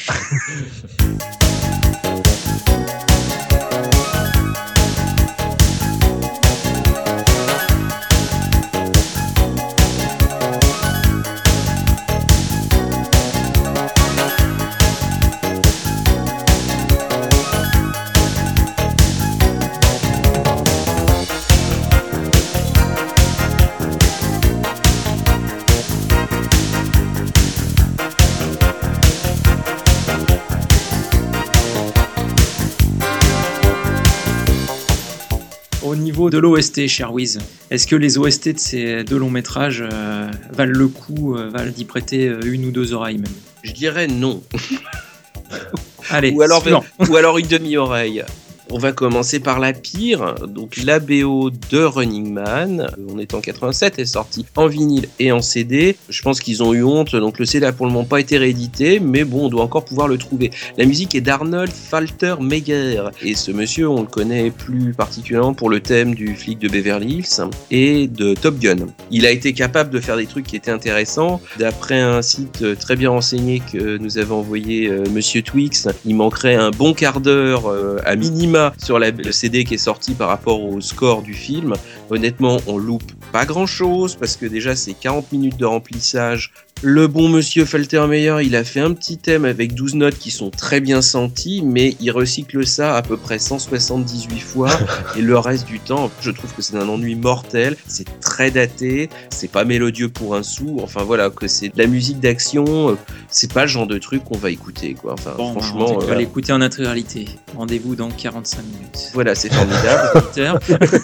Au niveau de l'OST, cher Wiz, est-ce que les OST de ces deux longs métrages valent le coup, valent d'y prêter une ou deux oreilles même? Je dirais non. Allez, ou alors suivant. ou alors une demi-oreille. On va commencer par la pire, donc la BO de Running Man. On est en 87, elle est sortie en vinyle et en CD. Je pense qu'ils ont eu honte, donc le CD a pour le moment pas été réédité, mais bon, on doit encore pouvoir le trouver. La musique est d'Arnold Faltermeyer, et ce monsieur, on le connaît plus particulièrement pour le thème du flic de Beverly Hills et de Top Gun. Il a été capable de faire des trucs qui étaient intéressants. D'après un site très bien renseigné que nous avait envoyé Monsieur Twix, il manquerait un bon quart d'heure à minima sur le CD qui est sorti par rapport au score du film. Honnêtement, on loupe pas grand chose parce que déjà c'est 40 minutes de remplissage. Le bon monsieur Faltermeyer, il a fait un petit thème avec 12 notes qui sont très bien senties, mais il recycle ça à peu près 178 fois et le reste du temps, je trouve que c'est un ennui mortel, c'est très daté, c'est pas mélodieux pour un sou, enfin voilà, que c'est de la musique d'action, c'est pas le genre de truc qu'on va écouter, quoi. Enfin, bon, franchement... On va l'écouter en intégralité. Rendez-vous dans 45 minutes. Voilà, c'est formidable.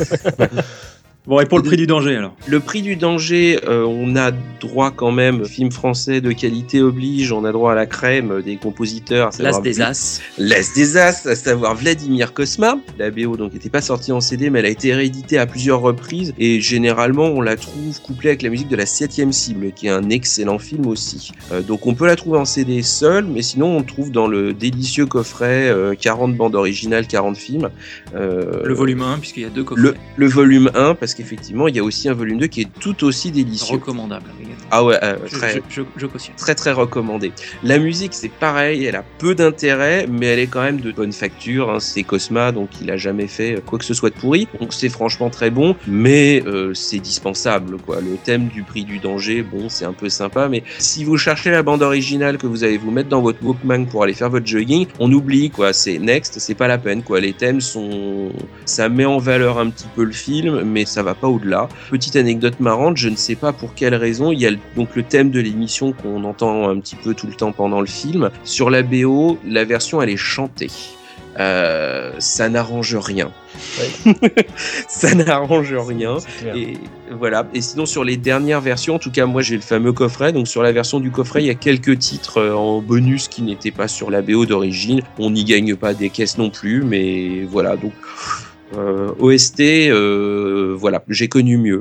Bon, et pour le prix du danger, alors? Le prix du danger, on a droit quand même, film français de qualité oblige, on a droit à la crème des compositeurs. L'As des As. L'As des As, à savoir Vladimir Cosma. La BO donc n'était pas sortie en CD, mais elle a été rééditée à plusieurs reprises, et généralement on la trouve couplée avec la musique de La 7ème Cible, qui est un excellent film aussi. Donc on peut la trouver en CD seule, mais sinon on le trouve dans le délicieux coffret 40 bandes originales, 40 films. Le volume 1, puisqu'il y a 2 coffrets. Le volume 1, parce qu'effectivement il y a aussi un volume 2 qui est tout aussi délicieux. Recommandable. Ah ouais, je cautionne. Très très recommandé. La musique c'est pareil, elle a peu d'intérêt, mais elle est quand même de bonne facture, hein. C'est Cosma, donc il a jamais fait quoi que ce soit de pourri, donc c'est franchement très bon, mais c'est dispensable, quoi. Le thème du prix du danger, bon, c'est un peu sympa, mais si vous cherchez la bande originale que vous allez vous mettre dans votre Walkman pour aller faire votre jogging, on oublie, quoi. C'est next, c'est pas la peine, quoi. Les thèmes ça met en valeur un petit peu le film, mais ça va pas au-delà. Petite anecdote marrante, je ne sais pas pour quelle raison, il y a donc le thème de l'émission qu'on entend un petit peu tout le temps pendant le film. Sur la BO, la version elle est chantée. Ça n'arrange rien. Ouais. Ça n'arrange rien. Et voilà. Et sinon sur les dernières versions, en tout cas moi j'ai le fameux coffret. Donc sur la version du coffret, il y a quelques titres en bonus qui n'étaient pas sur la BO d'origine. On n'y gagne pas des caisses non plus, mais voilà. Donc OST, voilà, j'ai connu mieux.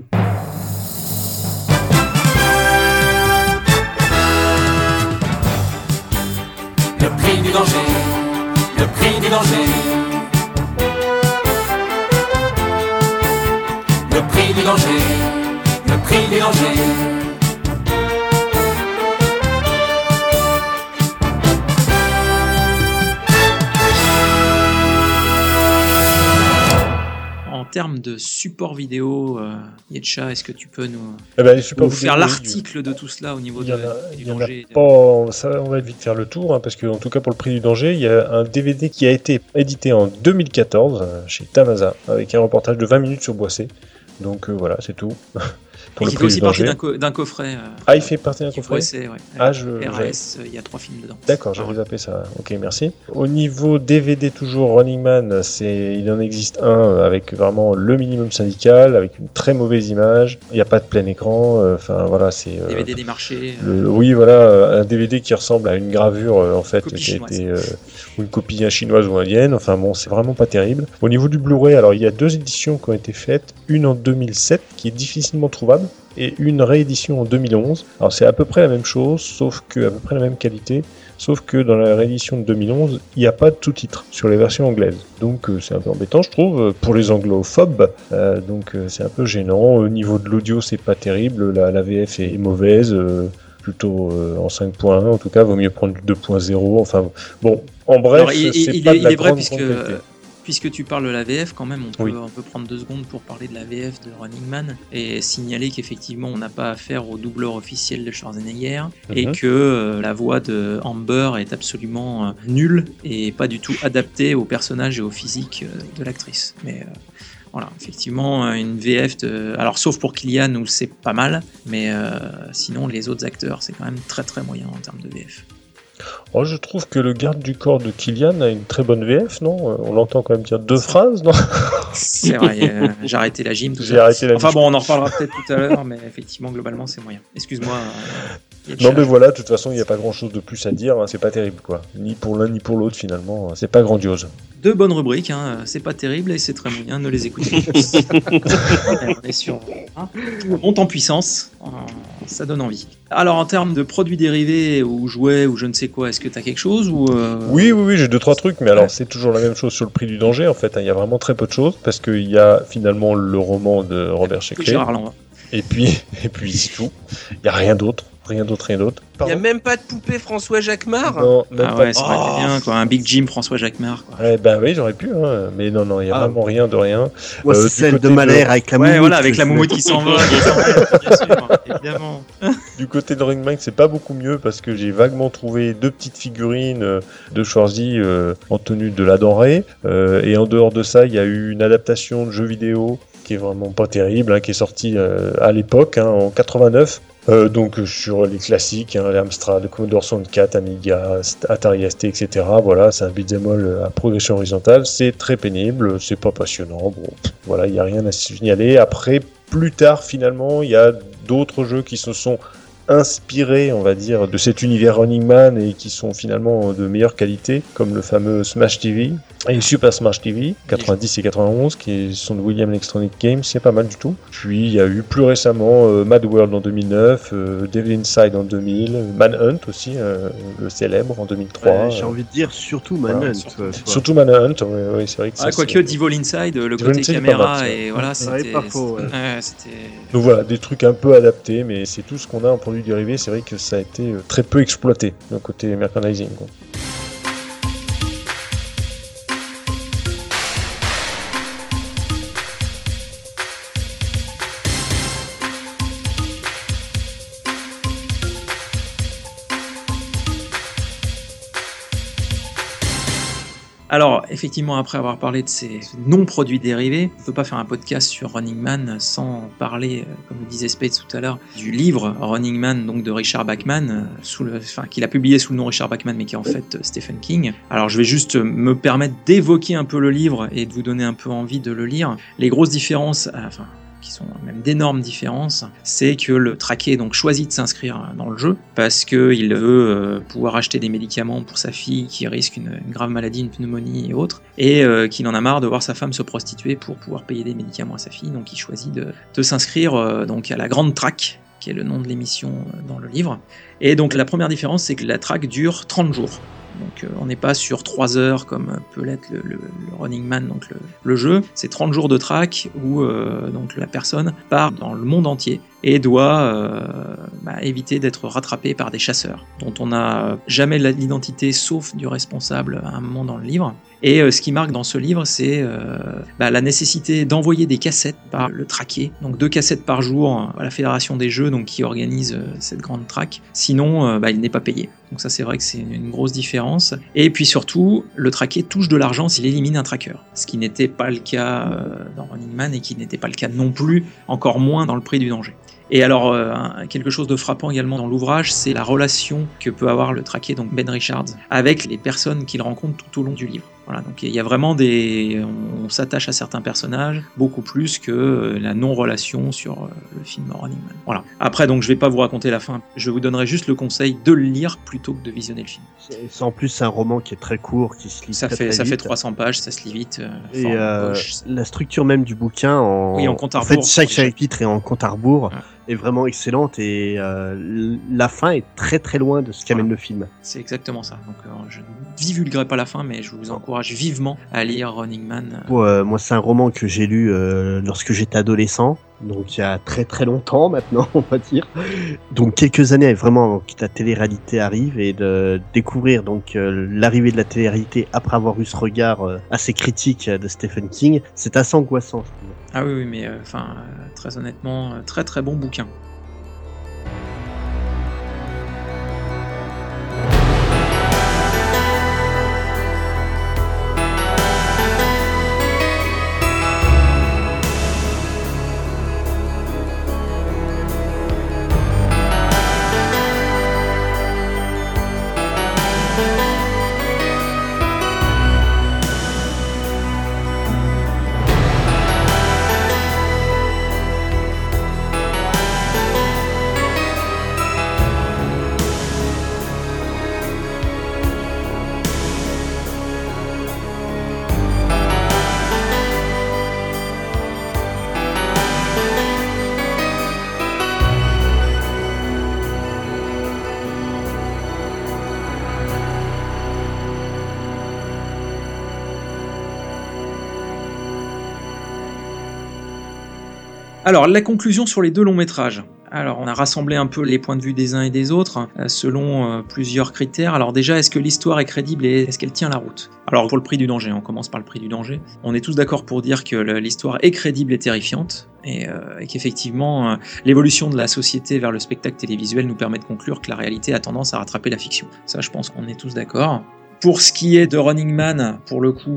Le prix du danger, le prix du danger. Le prix du danger, le prix du danger. En termes de support vidéo, Yetcha, est-ce que tu peux nous faire l'article de tout cela au niveau du danger? On va vite faire le tour, hein, parce que en tout cas pour le prix du danger, il y a un DVD qui a été édité en 2014 chez Tamasa, avec un reportage de 20 minutes sur Boissé. Donc voilà, c'est tout. Pour il fait aussi partie d'un coffret. Il fait partie d'un coffret. Ouais. RAS, il y a 3 films dedans. D'accord, j'avais zappé ça. Ok, merci. Au niveau DVD, toujours Running Man, il en existe un avec vraiment le minimum syndical, avec une très mauvaise image. Il n'y a pas de plein écran. Enfin voilà, c'est. DVD des marchés. Oui, voilà, un DVD qui ressemble à une gravure en fait, qui a été une copie chinoise ou indienne. Enfin bon, c'est vraiment pas terrible. Au niveau du Blu-ray, alors il y a 2 éditions qui ont été faites, une en 2007 qui est difficilement trouvable, et une réédition en 2011. Alors c'est à peu près la même chose, à peu près la même qualité, sauf que dans la réédition de 2011, il n'y a pas de sous-titres sur les versions anglaises. Donc c'est un peu embêtant, je trouve, pour les anglophobes. Donc c'est un peu gênant. Au niveau de l'audio, c'est pas terrible. La VF est mauvaise. Plutôt en 5.1, en tout cas, vaut mieux prendre 2.0. Enfin bon, en bref, c'est pas de la grande qualité. Puisque tu parles de la VF, quand même, on peut prendre 2 secondes pour parler de la VF de Running Man et signaler qu'effectivement, on n'a pas affaire au doubleur officiel de Schwarzenegger et que la voix de Amber est absolument nulle et pas du tout adaptée au personnage et au physique de l'actrice. Mais voilà, effectivement, une VF alors sauf pour Kylian où c'est pas mal, mais sinon les autres acteurs, c'est quand même très très moyen en termes de VF. Oh, je trouve que le garde du corps de Kylian a une très bonne VF, non? On l'entend quand même dire 2 phrases, non? C'est vrai, j'ai arrêté la gym tout à l'heure. Enfin bon, on en reparlera peut-être tout à l'heure, mais effectivement, globalement, c'est moyen. Excuse-moi. Non mais voilà, de toute façon, il n'y a pas grand-chose de plus à dire, hein, c'est pas terrible quoi. Ni pour l'un ni pour l'autre finalement, c'est pas grandiose. Deux bonnes rubriques, hein. C'est pas terrible et c'est très moyen, ne les écoutez pas. On est sur monte en puissance, ça donne envie. Alors en termes de produits dérivés ou jouets ou je ne sais quoi, est-ce que tu as quelque chose ou Oui, j'ai 2-3 trucs, mais alors c'est toujours la même chose sur le prix du danger en fait, hein. Il y a vraiment très peu de choses, parce qu'il y a finalement le roman de Robert Sheckley, Gérard Lanvin. et puis c'est tout, il n'y a rien d'autre. Rien d'autre. Il n'y a Pardon. même pas de poupée François Jacquemart. Non, même Ah pas. ouais, ça aurait été bien quoi, un Big Jim François Jacquemart quoi. Ouais, bah oui, j'aurais pu, hein. Mais non, il y a vraiment rien de rien. Moi, c'est Du celle côté de Malher avec la Ouais, moumoute. voilà, avec la moumoute qui s'envole, bien sûr, évidemment. Du côté de Running Man, c'est pas beaucoup mieux parce que j'ai vaguement trouvé 2 petites figurines de Schwarzy en tenue de la denrée. Et en dehors de ça, il y a eu une adaptation de jeu vidéo qui est vraiment pas terrible, hein, qui est sortie à l'époque, hein, en 89. Donc sur les classiques, hein, les Amstrad, le Commodore 64, Amiga, Atari ST, etc. Voilà, c'est un beat'em all à progression horizontale. C'est très pénible, c'est pas passionnant. Bon, voilà, il n'y a rien à signaler. Après, plus tard, finalement, il y a d'autres jeux qui se sont inspirés, on va dire, de cet univers Running Man et qui sont finalement de meilleure qualité, comme le fameux Smash TV et Super Smash TV 90 et 91 qui sont de William Electronic Games, c'est pas mal du tout. Puis il y a eu plus récemment Mad World en 2009, Devil Inside en 2000, Manhunt aussi, le célèbre en 2003. J'ai envie de dire surtout Manhunt. Surtout Manhunt, oui, c'est vrai que ça, quoique Devil Inside, le côté Inside, caméra mal, et voilà, c'était pas faux. c'était Donc voilà, des trucs un peu adaptés, mais c'est tout ce qu'on a en produits dérivés. C'est vrai que ça a été très peu exploité, le côté merchandising, quoi. Alors, effectivement, après avoir parlé de ces non-produits dérivés, on ne peut pas faire un podcast sur Running Man sans parler, comme le disait Spades tout à l'heure, du livre Running Man donc de Richard Bachman, qu'il a publié sous le nom Richard Bachman, mais qui est en fait Stephen King. Alors, je vais juste me permettre d'évoquer un peu le livre et de vous donner un peu envie de le lire. Les grosses différences, qui sont même d'énormes différences, c'est que le traqué donc choisit de s'inscrire dans le jeu parce qu'il veut pouvoir acheter des médicaments pour sa fille qui risque une grave maladie, une pneumonie et autres, et qu'il en a marre de voir sa femme se prostituer pour pouvoir payer des médicaments à sa fille, donc il choisit de s'inscrire donc à la Grande Traque, qui est le nom de l'émission dans le livre. Et donc la première différence, c'est que la traque dure 30 jours. Donc on n'est pas sur 3 heures comme peut l'être le Running Man, donc le jeu. C'est 30 jours de track où donc la personne part dans le monde entier et doit éviter d'être rattrapée par des chasseurs, dont on n'a jamais l'identité sauf du responsable à un moment dans le livre. Et ce qui marque dans ce livre, c'est la nécessité d'envoyer des cassettes par le traqué, donc 2 cassettes par jour à la Fédération des Jeux, donc qui organise cette grande track. Sinon, il n'est pas payé. Donc ça, c'est vrai que c'est une grosse différence. Et puis surtout, le traqué touche de l'argent s'il élimine un tracker, ce qui n'était pas le cas dans Running Man et qui n'était pas le cas non plus, encore moins dans le prix du danger. Et alors, quelque chose de frappant également dans l'ouvrage, c'est la relation que peut avoir le traqué, donc Ben Richards, avec les personnes qu'il rencontre tout au long du livre. Voilà, donc il y a vraiment on s'attache à certains personnages beaucoup plus que la non-relation sur le film Running Man. Voilà. Après, donc je vais pas vous raconter la fin. Je vous donnerai juste le conseil de le lire plutôt que de visionner le film. C'est en plus un roman qui est très court, qui se lit ça très fait vite. 300 pages, ça se lit vite. Et la structure même du bouquin, en compte à fait, rebours. chaque chapitre est en compte à rebours. Ouais. Est vraiment excellente et la fin est très très loin de ce qu'amène le film. C'est exactement ça. Donc je ne divulguerai pas la fin, mais je vous encourage vivement à lire Running Man. Moi, c'est un roman que j'ai lu lorsque j'étais adolescent, donc il y a très très longtemps maintenant, on va dire. Donc quelques années vraiment avant que la télé-réalité arrive et de découvrir donc l'arrivée de la télé-réalité après avoir eu ce regard assez critique de Stephen King, c'est assez angoissant, je trouve. Ah oui, mais très honnêtement, très très bon bouquin. Alors, la conclusion sur les 2 longs métrages. Alors, on a rassemblé un peu les points de vue des uns et des autres, selon plusieurs critères. Alors déjà, est-ce que l'histoire est crédible et est-ce qu'elle tient la route ? Alors, pour le prix du danger, on commence par le prix du danger. On est tous d'accord pour dire que l'histoire est crédible et terrifiante, et qu'effectivement, l'évolution de la société vers le spectacle télévisuel nous permet de conclure que la réalité a tendance à rattraper la fiction. Ça, je pense qu'on est tous d'accord. Pour ce qui est de Running Man, pour le coup,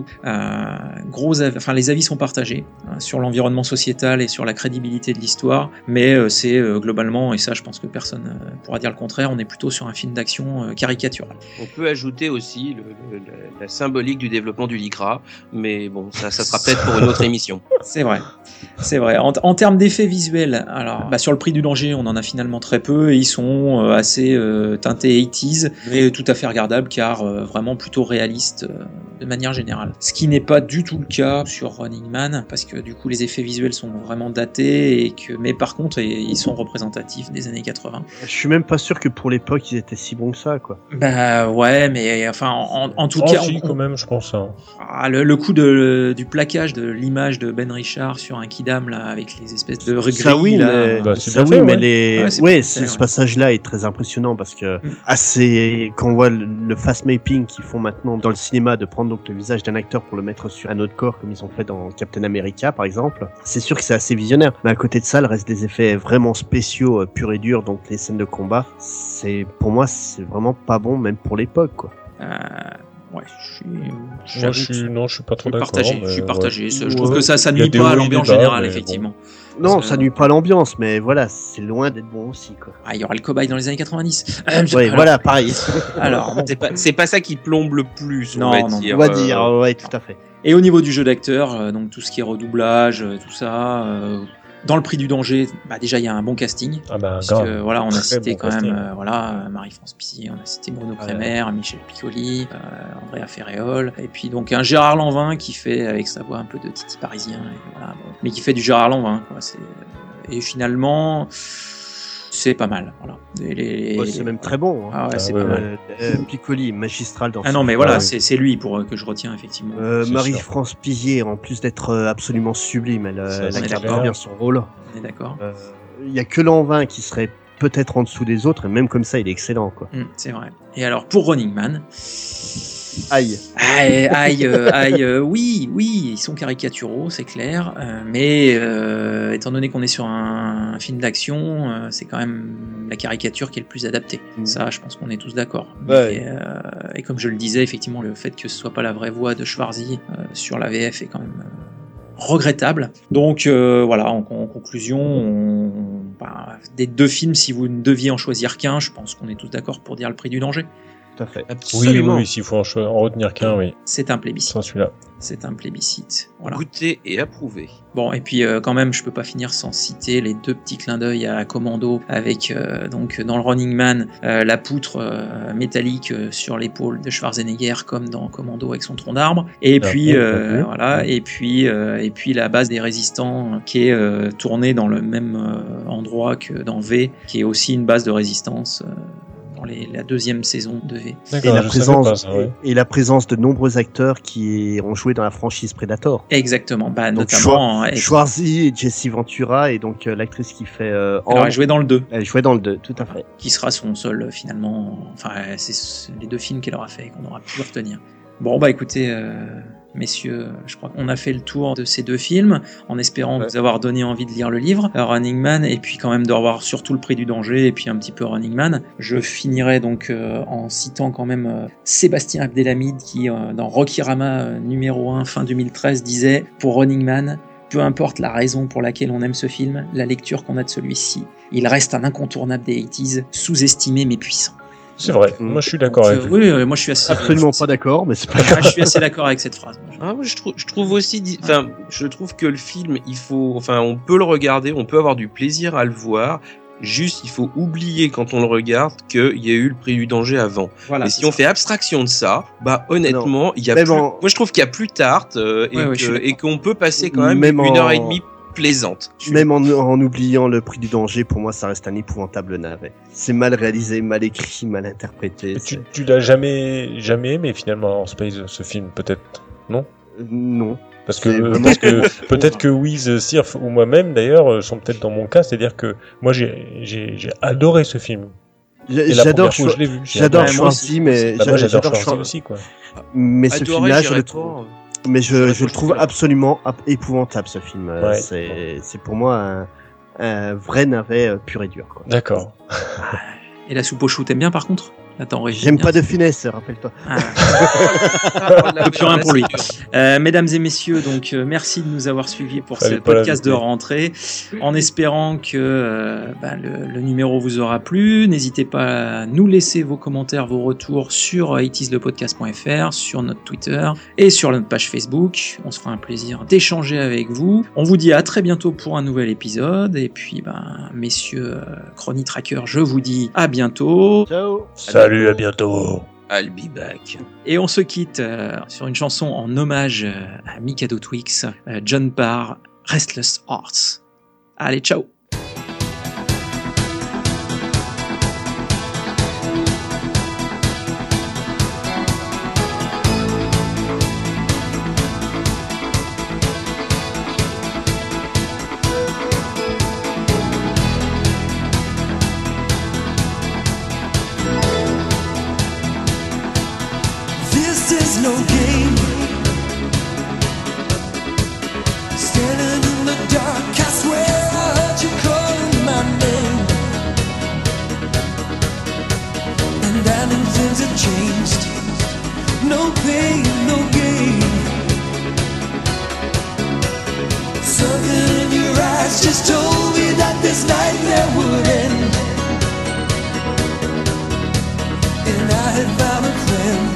les avis sont partagés sur l'environnement sociétal et sur la crédibilité de l'histoire, mais c'est globalement, et ça je pense que personne pourra dire le contraire, on est plutôt sur un film d'action caricatural. On peut ajouter aussi la symbolique du développement du LICRA, mais bon, ça sera peut-être pour une autre émission. C'est vrai. En termes d'effets visuels, alors sur le prix du danger, on en a finalement très peu, et ils sont assez teintés 80s, mais tout à fait regardables, car vraiment plutôt réaliste de manière générale. Ce qui n'est pas du tout le cas sur Running Man, parce que du coup les effets visuels sont vraiment datés, mais par contre ils sont représentatifs des années 80. Je suis même pas sûr que pour l'époque ils étaient si bons que ça, quoi. Bah ouais, mais enfin en tout cas... quand même, je pense. Hein. Le coup du plaquage de l'image de Ben Richard sur un Kidam là, avec les espèces de grilles ça oui, là... mais ce passage-là est très impressionnant, parce que quand on voit le fast mapping qu'ils font maintenant dans le cinéma, de prendre donc le visage d'un acteur pour le mettre sur un autre corps, comme ils ont fait dans Captain America par exemple, c'est sûr que c'est assez visionnaire. Mais à côté de ça, le reste des effets vraiment spéciaux, purs et durs, donc les scènes de combat, pour moi c'est vraiment pas bon, même pour l'époque, quoi. Ouais, je suis pas trop d'accord. Je suis partagé. Je trouve que ça nuit pas à l'ambiance générale, effectivement. Bon. Non, ça nuit pas à l'ambiance, mais voilà, c'est loin d'être bon aussi, quoi. Il y aura le cobaye dans les années 90. Ouais, voilà, pareil. Alors, bon. C'est pas ça qui plombe le plus, on va dire, ouais, tout à fait. Et au niveau du jeu d'acteur, donc tout ce qui est redoublage, tout ça... Dans le prix du danger, déjà il y a un bon casting. Parce que, voilà, on a cité quand même Marie-France Pissier, on a cité Bruno Kremer, Michel Piccoli, Andrea Ferréol, et puis donc un Gérard Lanvin qui fait avec sa voix un peu de Titi parisien, mais qui fait du Gérard Lanvin, quoi. Et finalement, c'est pas mal. Voilà. C'est même très bon. Hein. Ah ouais, c'est pas mal. Piccoli, magistral dans. Ah non, mais voilà, c'est lui que je retiens effectivement. Marie-France Pizier, en plus d'être absolument sublime, elle incarne bien son rôle. On est d'accord. Il y a que Lanvin qui serait peut-être en dessous des autres, et même comme ça, il est excellent, quoi. C'est vrai. Et alors pour Running Man. Aïe, oui, ils sont caricaturaux, c'est clair, mais étant donné qu'on est sur un film d'action, c'est quand même la caricature qui est le plus adaptée. Ça, je pense qu'on est tous d'accord. Ouais. Et comme je le disais, effectivement, le fait que ce soit pas la vraie voix de Schwarzy sur la VF est quand même regrettable. Donc voilà, en conclusion, des 2 films, si vous ne deviez en choisir qu'un, je pense qu'on est tous d'accord pour dire le prix du danger. Tout à fait. Absolument. Oui, s'il faut en retenir qu'un, oui. C'est un plébiscite. Sans celui-là. C'est un plébiscite. Voilà. Goûté et approuvé. Bon, et puis quand même, je peux pas finir sans citer les 2 petits clins d'œil à Commando, avec donc dans le Running Man la poutre métallique sur l'épaule de Schwarzenegger, comme dans Commando avec son tronc d'arbre. Et puis voilà, et puis la base des résistants qui est tournée dans le même endroit que dans V, qui est aussi une base de résistance. Dans la 2e saison de V. Et la présence de nombreux acteurs qui ont joué dans la franchise Predator. Exactement, donc notamment Schwarzy et Jesse Ventura, et donc l'actrice qui fait elle jouait dans le 2. Elle jouait dans le 2, tout à fait. Qui sera son seul finalement, c'est les 2 films qu'elle aura fait et qu'on aura pu retenir. Bon écoutez, messieurs, je crois qu'on a fait le tour de ces 2 films, en espérant vous avoir donné envie de lire le livre, Running Man, et puis quand même de revoir surtout le prix du danger, et puis un petit peu Running Man. Je finirai donc en citant quand même Sébastien Abdelhamid, qui dans Rockyrama numéro 1 fin 2013 disait pour Running Man: peu importe la raison pour laquelle on aime ce film, la lecture qu'on a de celui-ci, il reste un incontournable des 80s, sous-estimé mais puissant. C'est vrai, moi je suis d'accord avec lui. Oui, moi je suis assez... Absolument pas d'accord, mais c'est pas grave. Je suis assez d'accord avec cette phrase. Je trouve aussi... je trouve que le film, on peut le regarder, on peut avoir du plaisir à le voir. Juste, il faut oublier quand on le regarde qu'il y a eu le prix du danger avant. Voilà, et si on fait abstraction de ça, honnêtement, il y a plus... Moi je trouve qu'il y a plus tard et qu'on peut passer quand même 1h30 plaisante. Même en oubliant le prix du danger, pour moi, ça reste un épouvantable navet. C'est mal réalisé, mal écrit, mal interprété. Tu l'as jamais aimé finalement en Space, ce film, peut-être, non ? Non. Parce que peut-être que Wiz, Sirf ou moi-même d'ailleurs sont peut-être dans mon cas, c'est-à-dire que moi j'ai adoré ce film. J'adore Schwarzy, mais moi j'adore Schwarzy aussi quoi. Mais ce film-là, je le trouve. Mais je le trouve celui-là. absolument épouvantable ce film. Ouais. C'est pour moi un vrai navet pur et dur. Quoi. D'accord. Et la soupe au chou, t'aimes bien par contre? Attends, J'aime pas de finesse, rappelle-toi. Plus rien pour lui. Mesdames et messieurs, donc merci de nous avoir suivis pour ce podcast de rentrée, en espérant que le numéro vous aura plu. N'hésitez pas à nous laisser vos commentaires, vos retours sur itislepodcast.fr, sur notre Twitter et sur notre page Facebook. On se fera un plaisir d'échanger avec vous. On vous dit à très bientôt pour un nouvel épisode. Et puis, messieurs Chronitracker, je vous dis à bientôt. Ciao. Salut, à bientôt. I'll be back. Et on se quitte sur une chanson en hommage à Mikado Twix, John Parr, Restless Hearts. Allez, ciao! This is no game. Standing in the dark, I swear I heard you calling my name. And I knew things had changed. No pain, no gain. Something in your eyes just told me that this nightmare would end. And I had found a friend.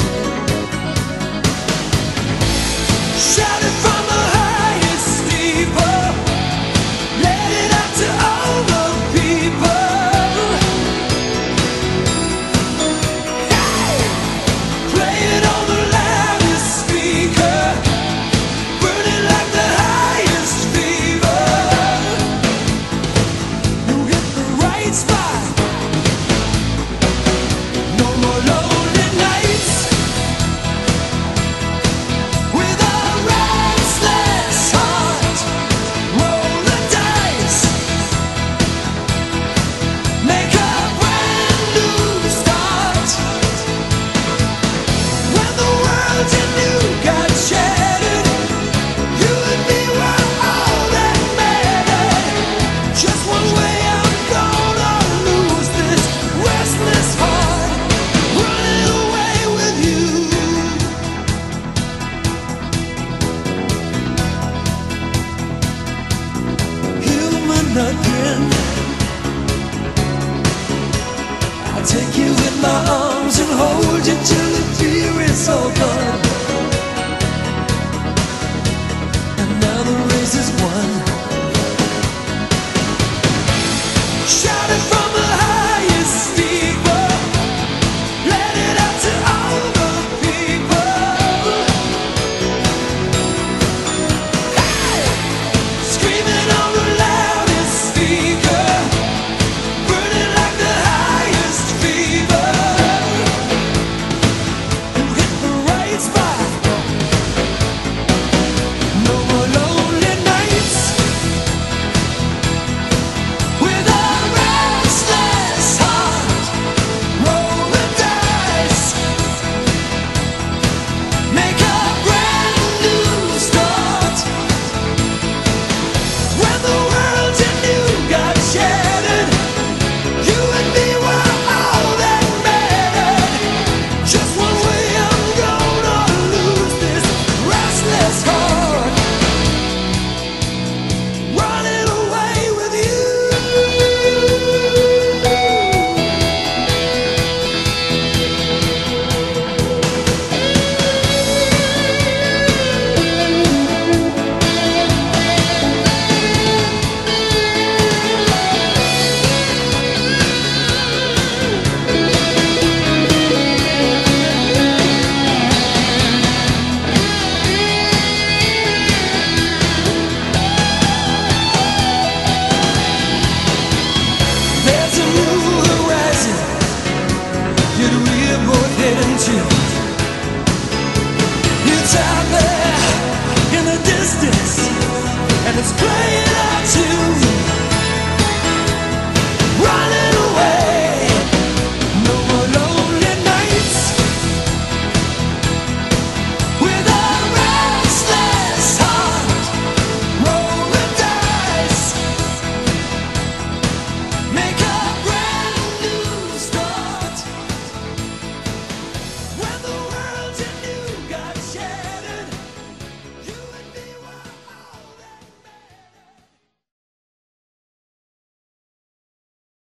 Shouted from the highest steeple, let it out to all the people. Hey! Play it on the loudest and it's playing